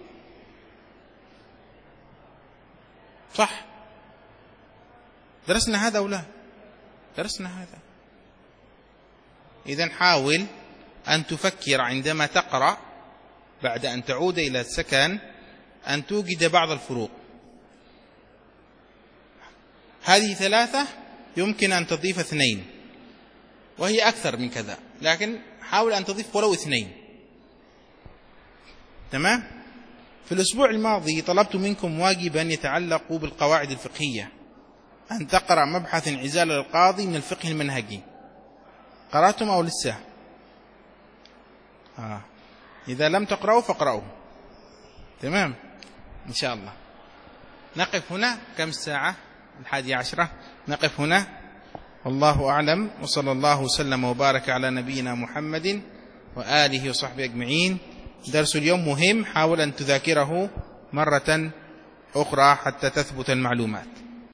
صح؟ درسنا هذا أو لا؟ درسنا هذا. إذن حاول أن تفكر عندما تقرأ بعد أن تعود إلى السكن أن توجد بعض الفروق. هذه ثلاثة يمكن أن تضيف اثنين، وهي أكثر من كذا، لكن حاول أن تضيف ولو اثنين. تمام؟ في الأسبوع الماضي طلبت منكم واجبا يتعلق بالقواعد الفقهية، أن تقرأ مبحث انعزال القاضي من الفقه المنهجي. قرأتم أو لسه؟ آه. إذا لم تقرأوا فاقرأوا. تمام؟ إن شاء الله. نقف هنا. كم الساعة؟ الحادية عشرة. نقف هنا، والله أعلم، وصلى الله وسلم وبارك على نبينا محمد وآله وصحبه أجمعين. درس اليوم مهم، حاول أن تذاكره مرة أخرى حتى تثبت المعلومات.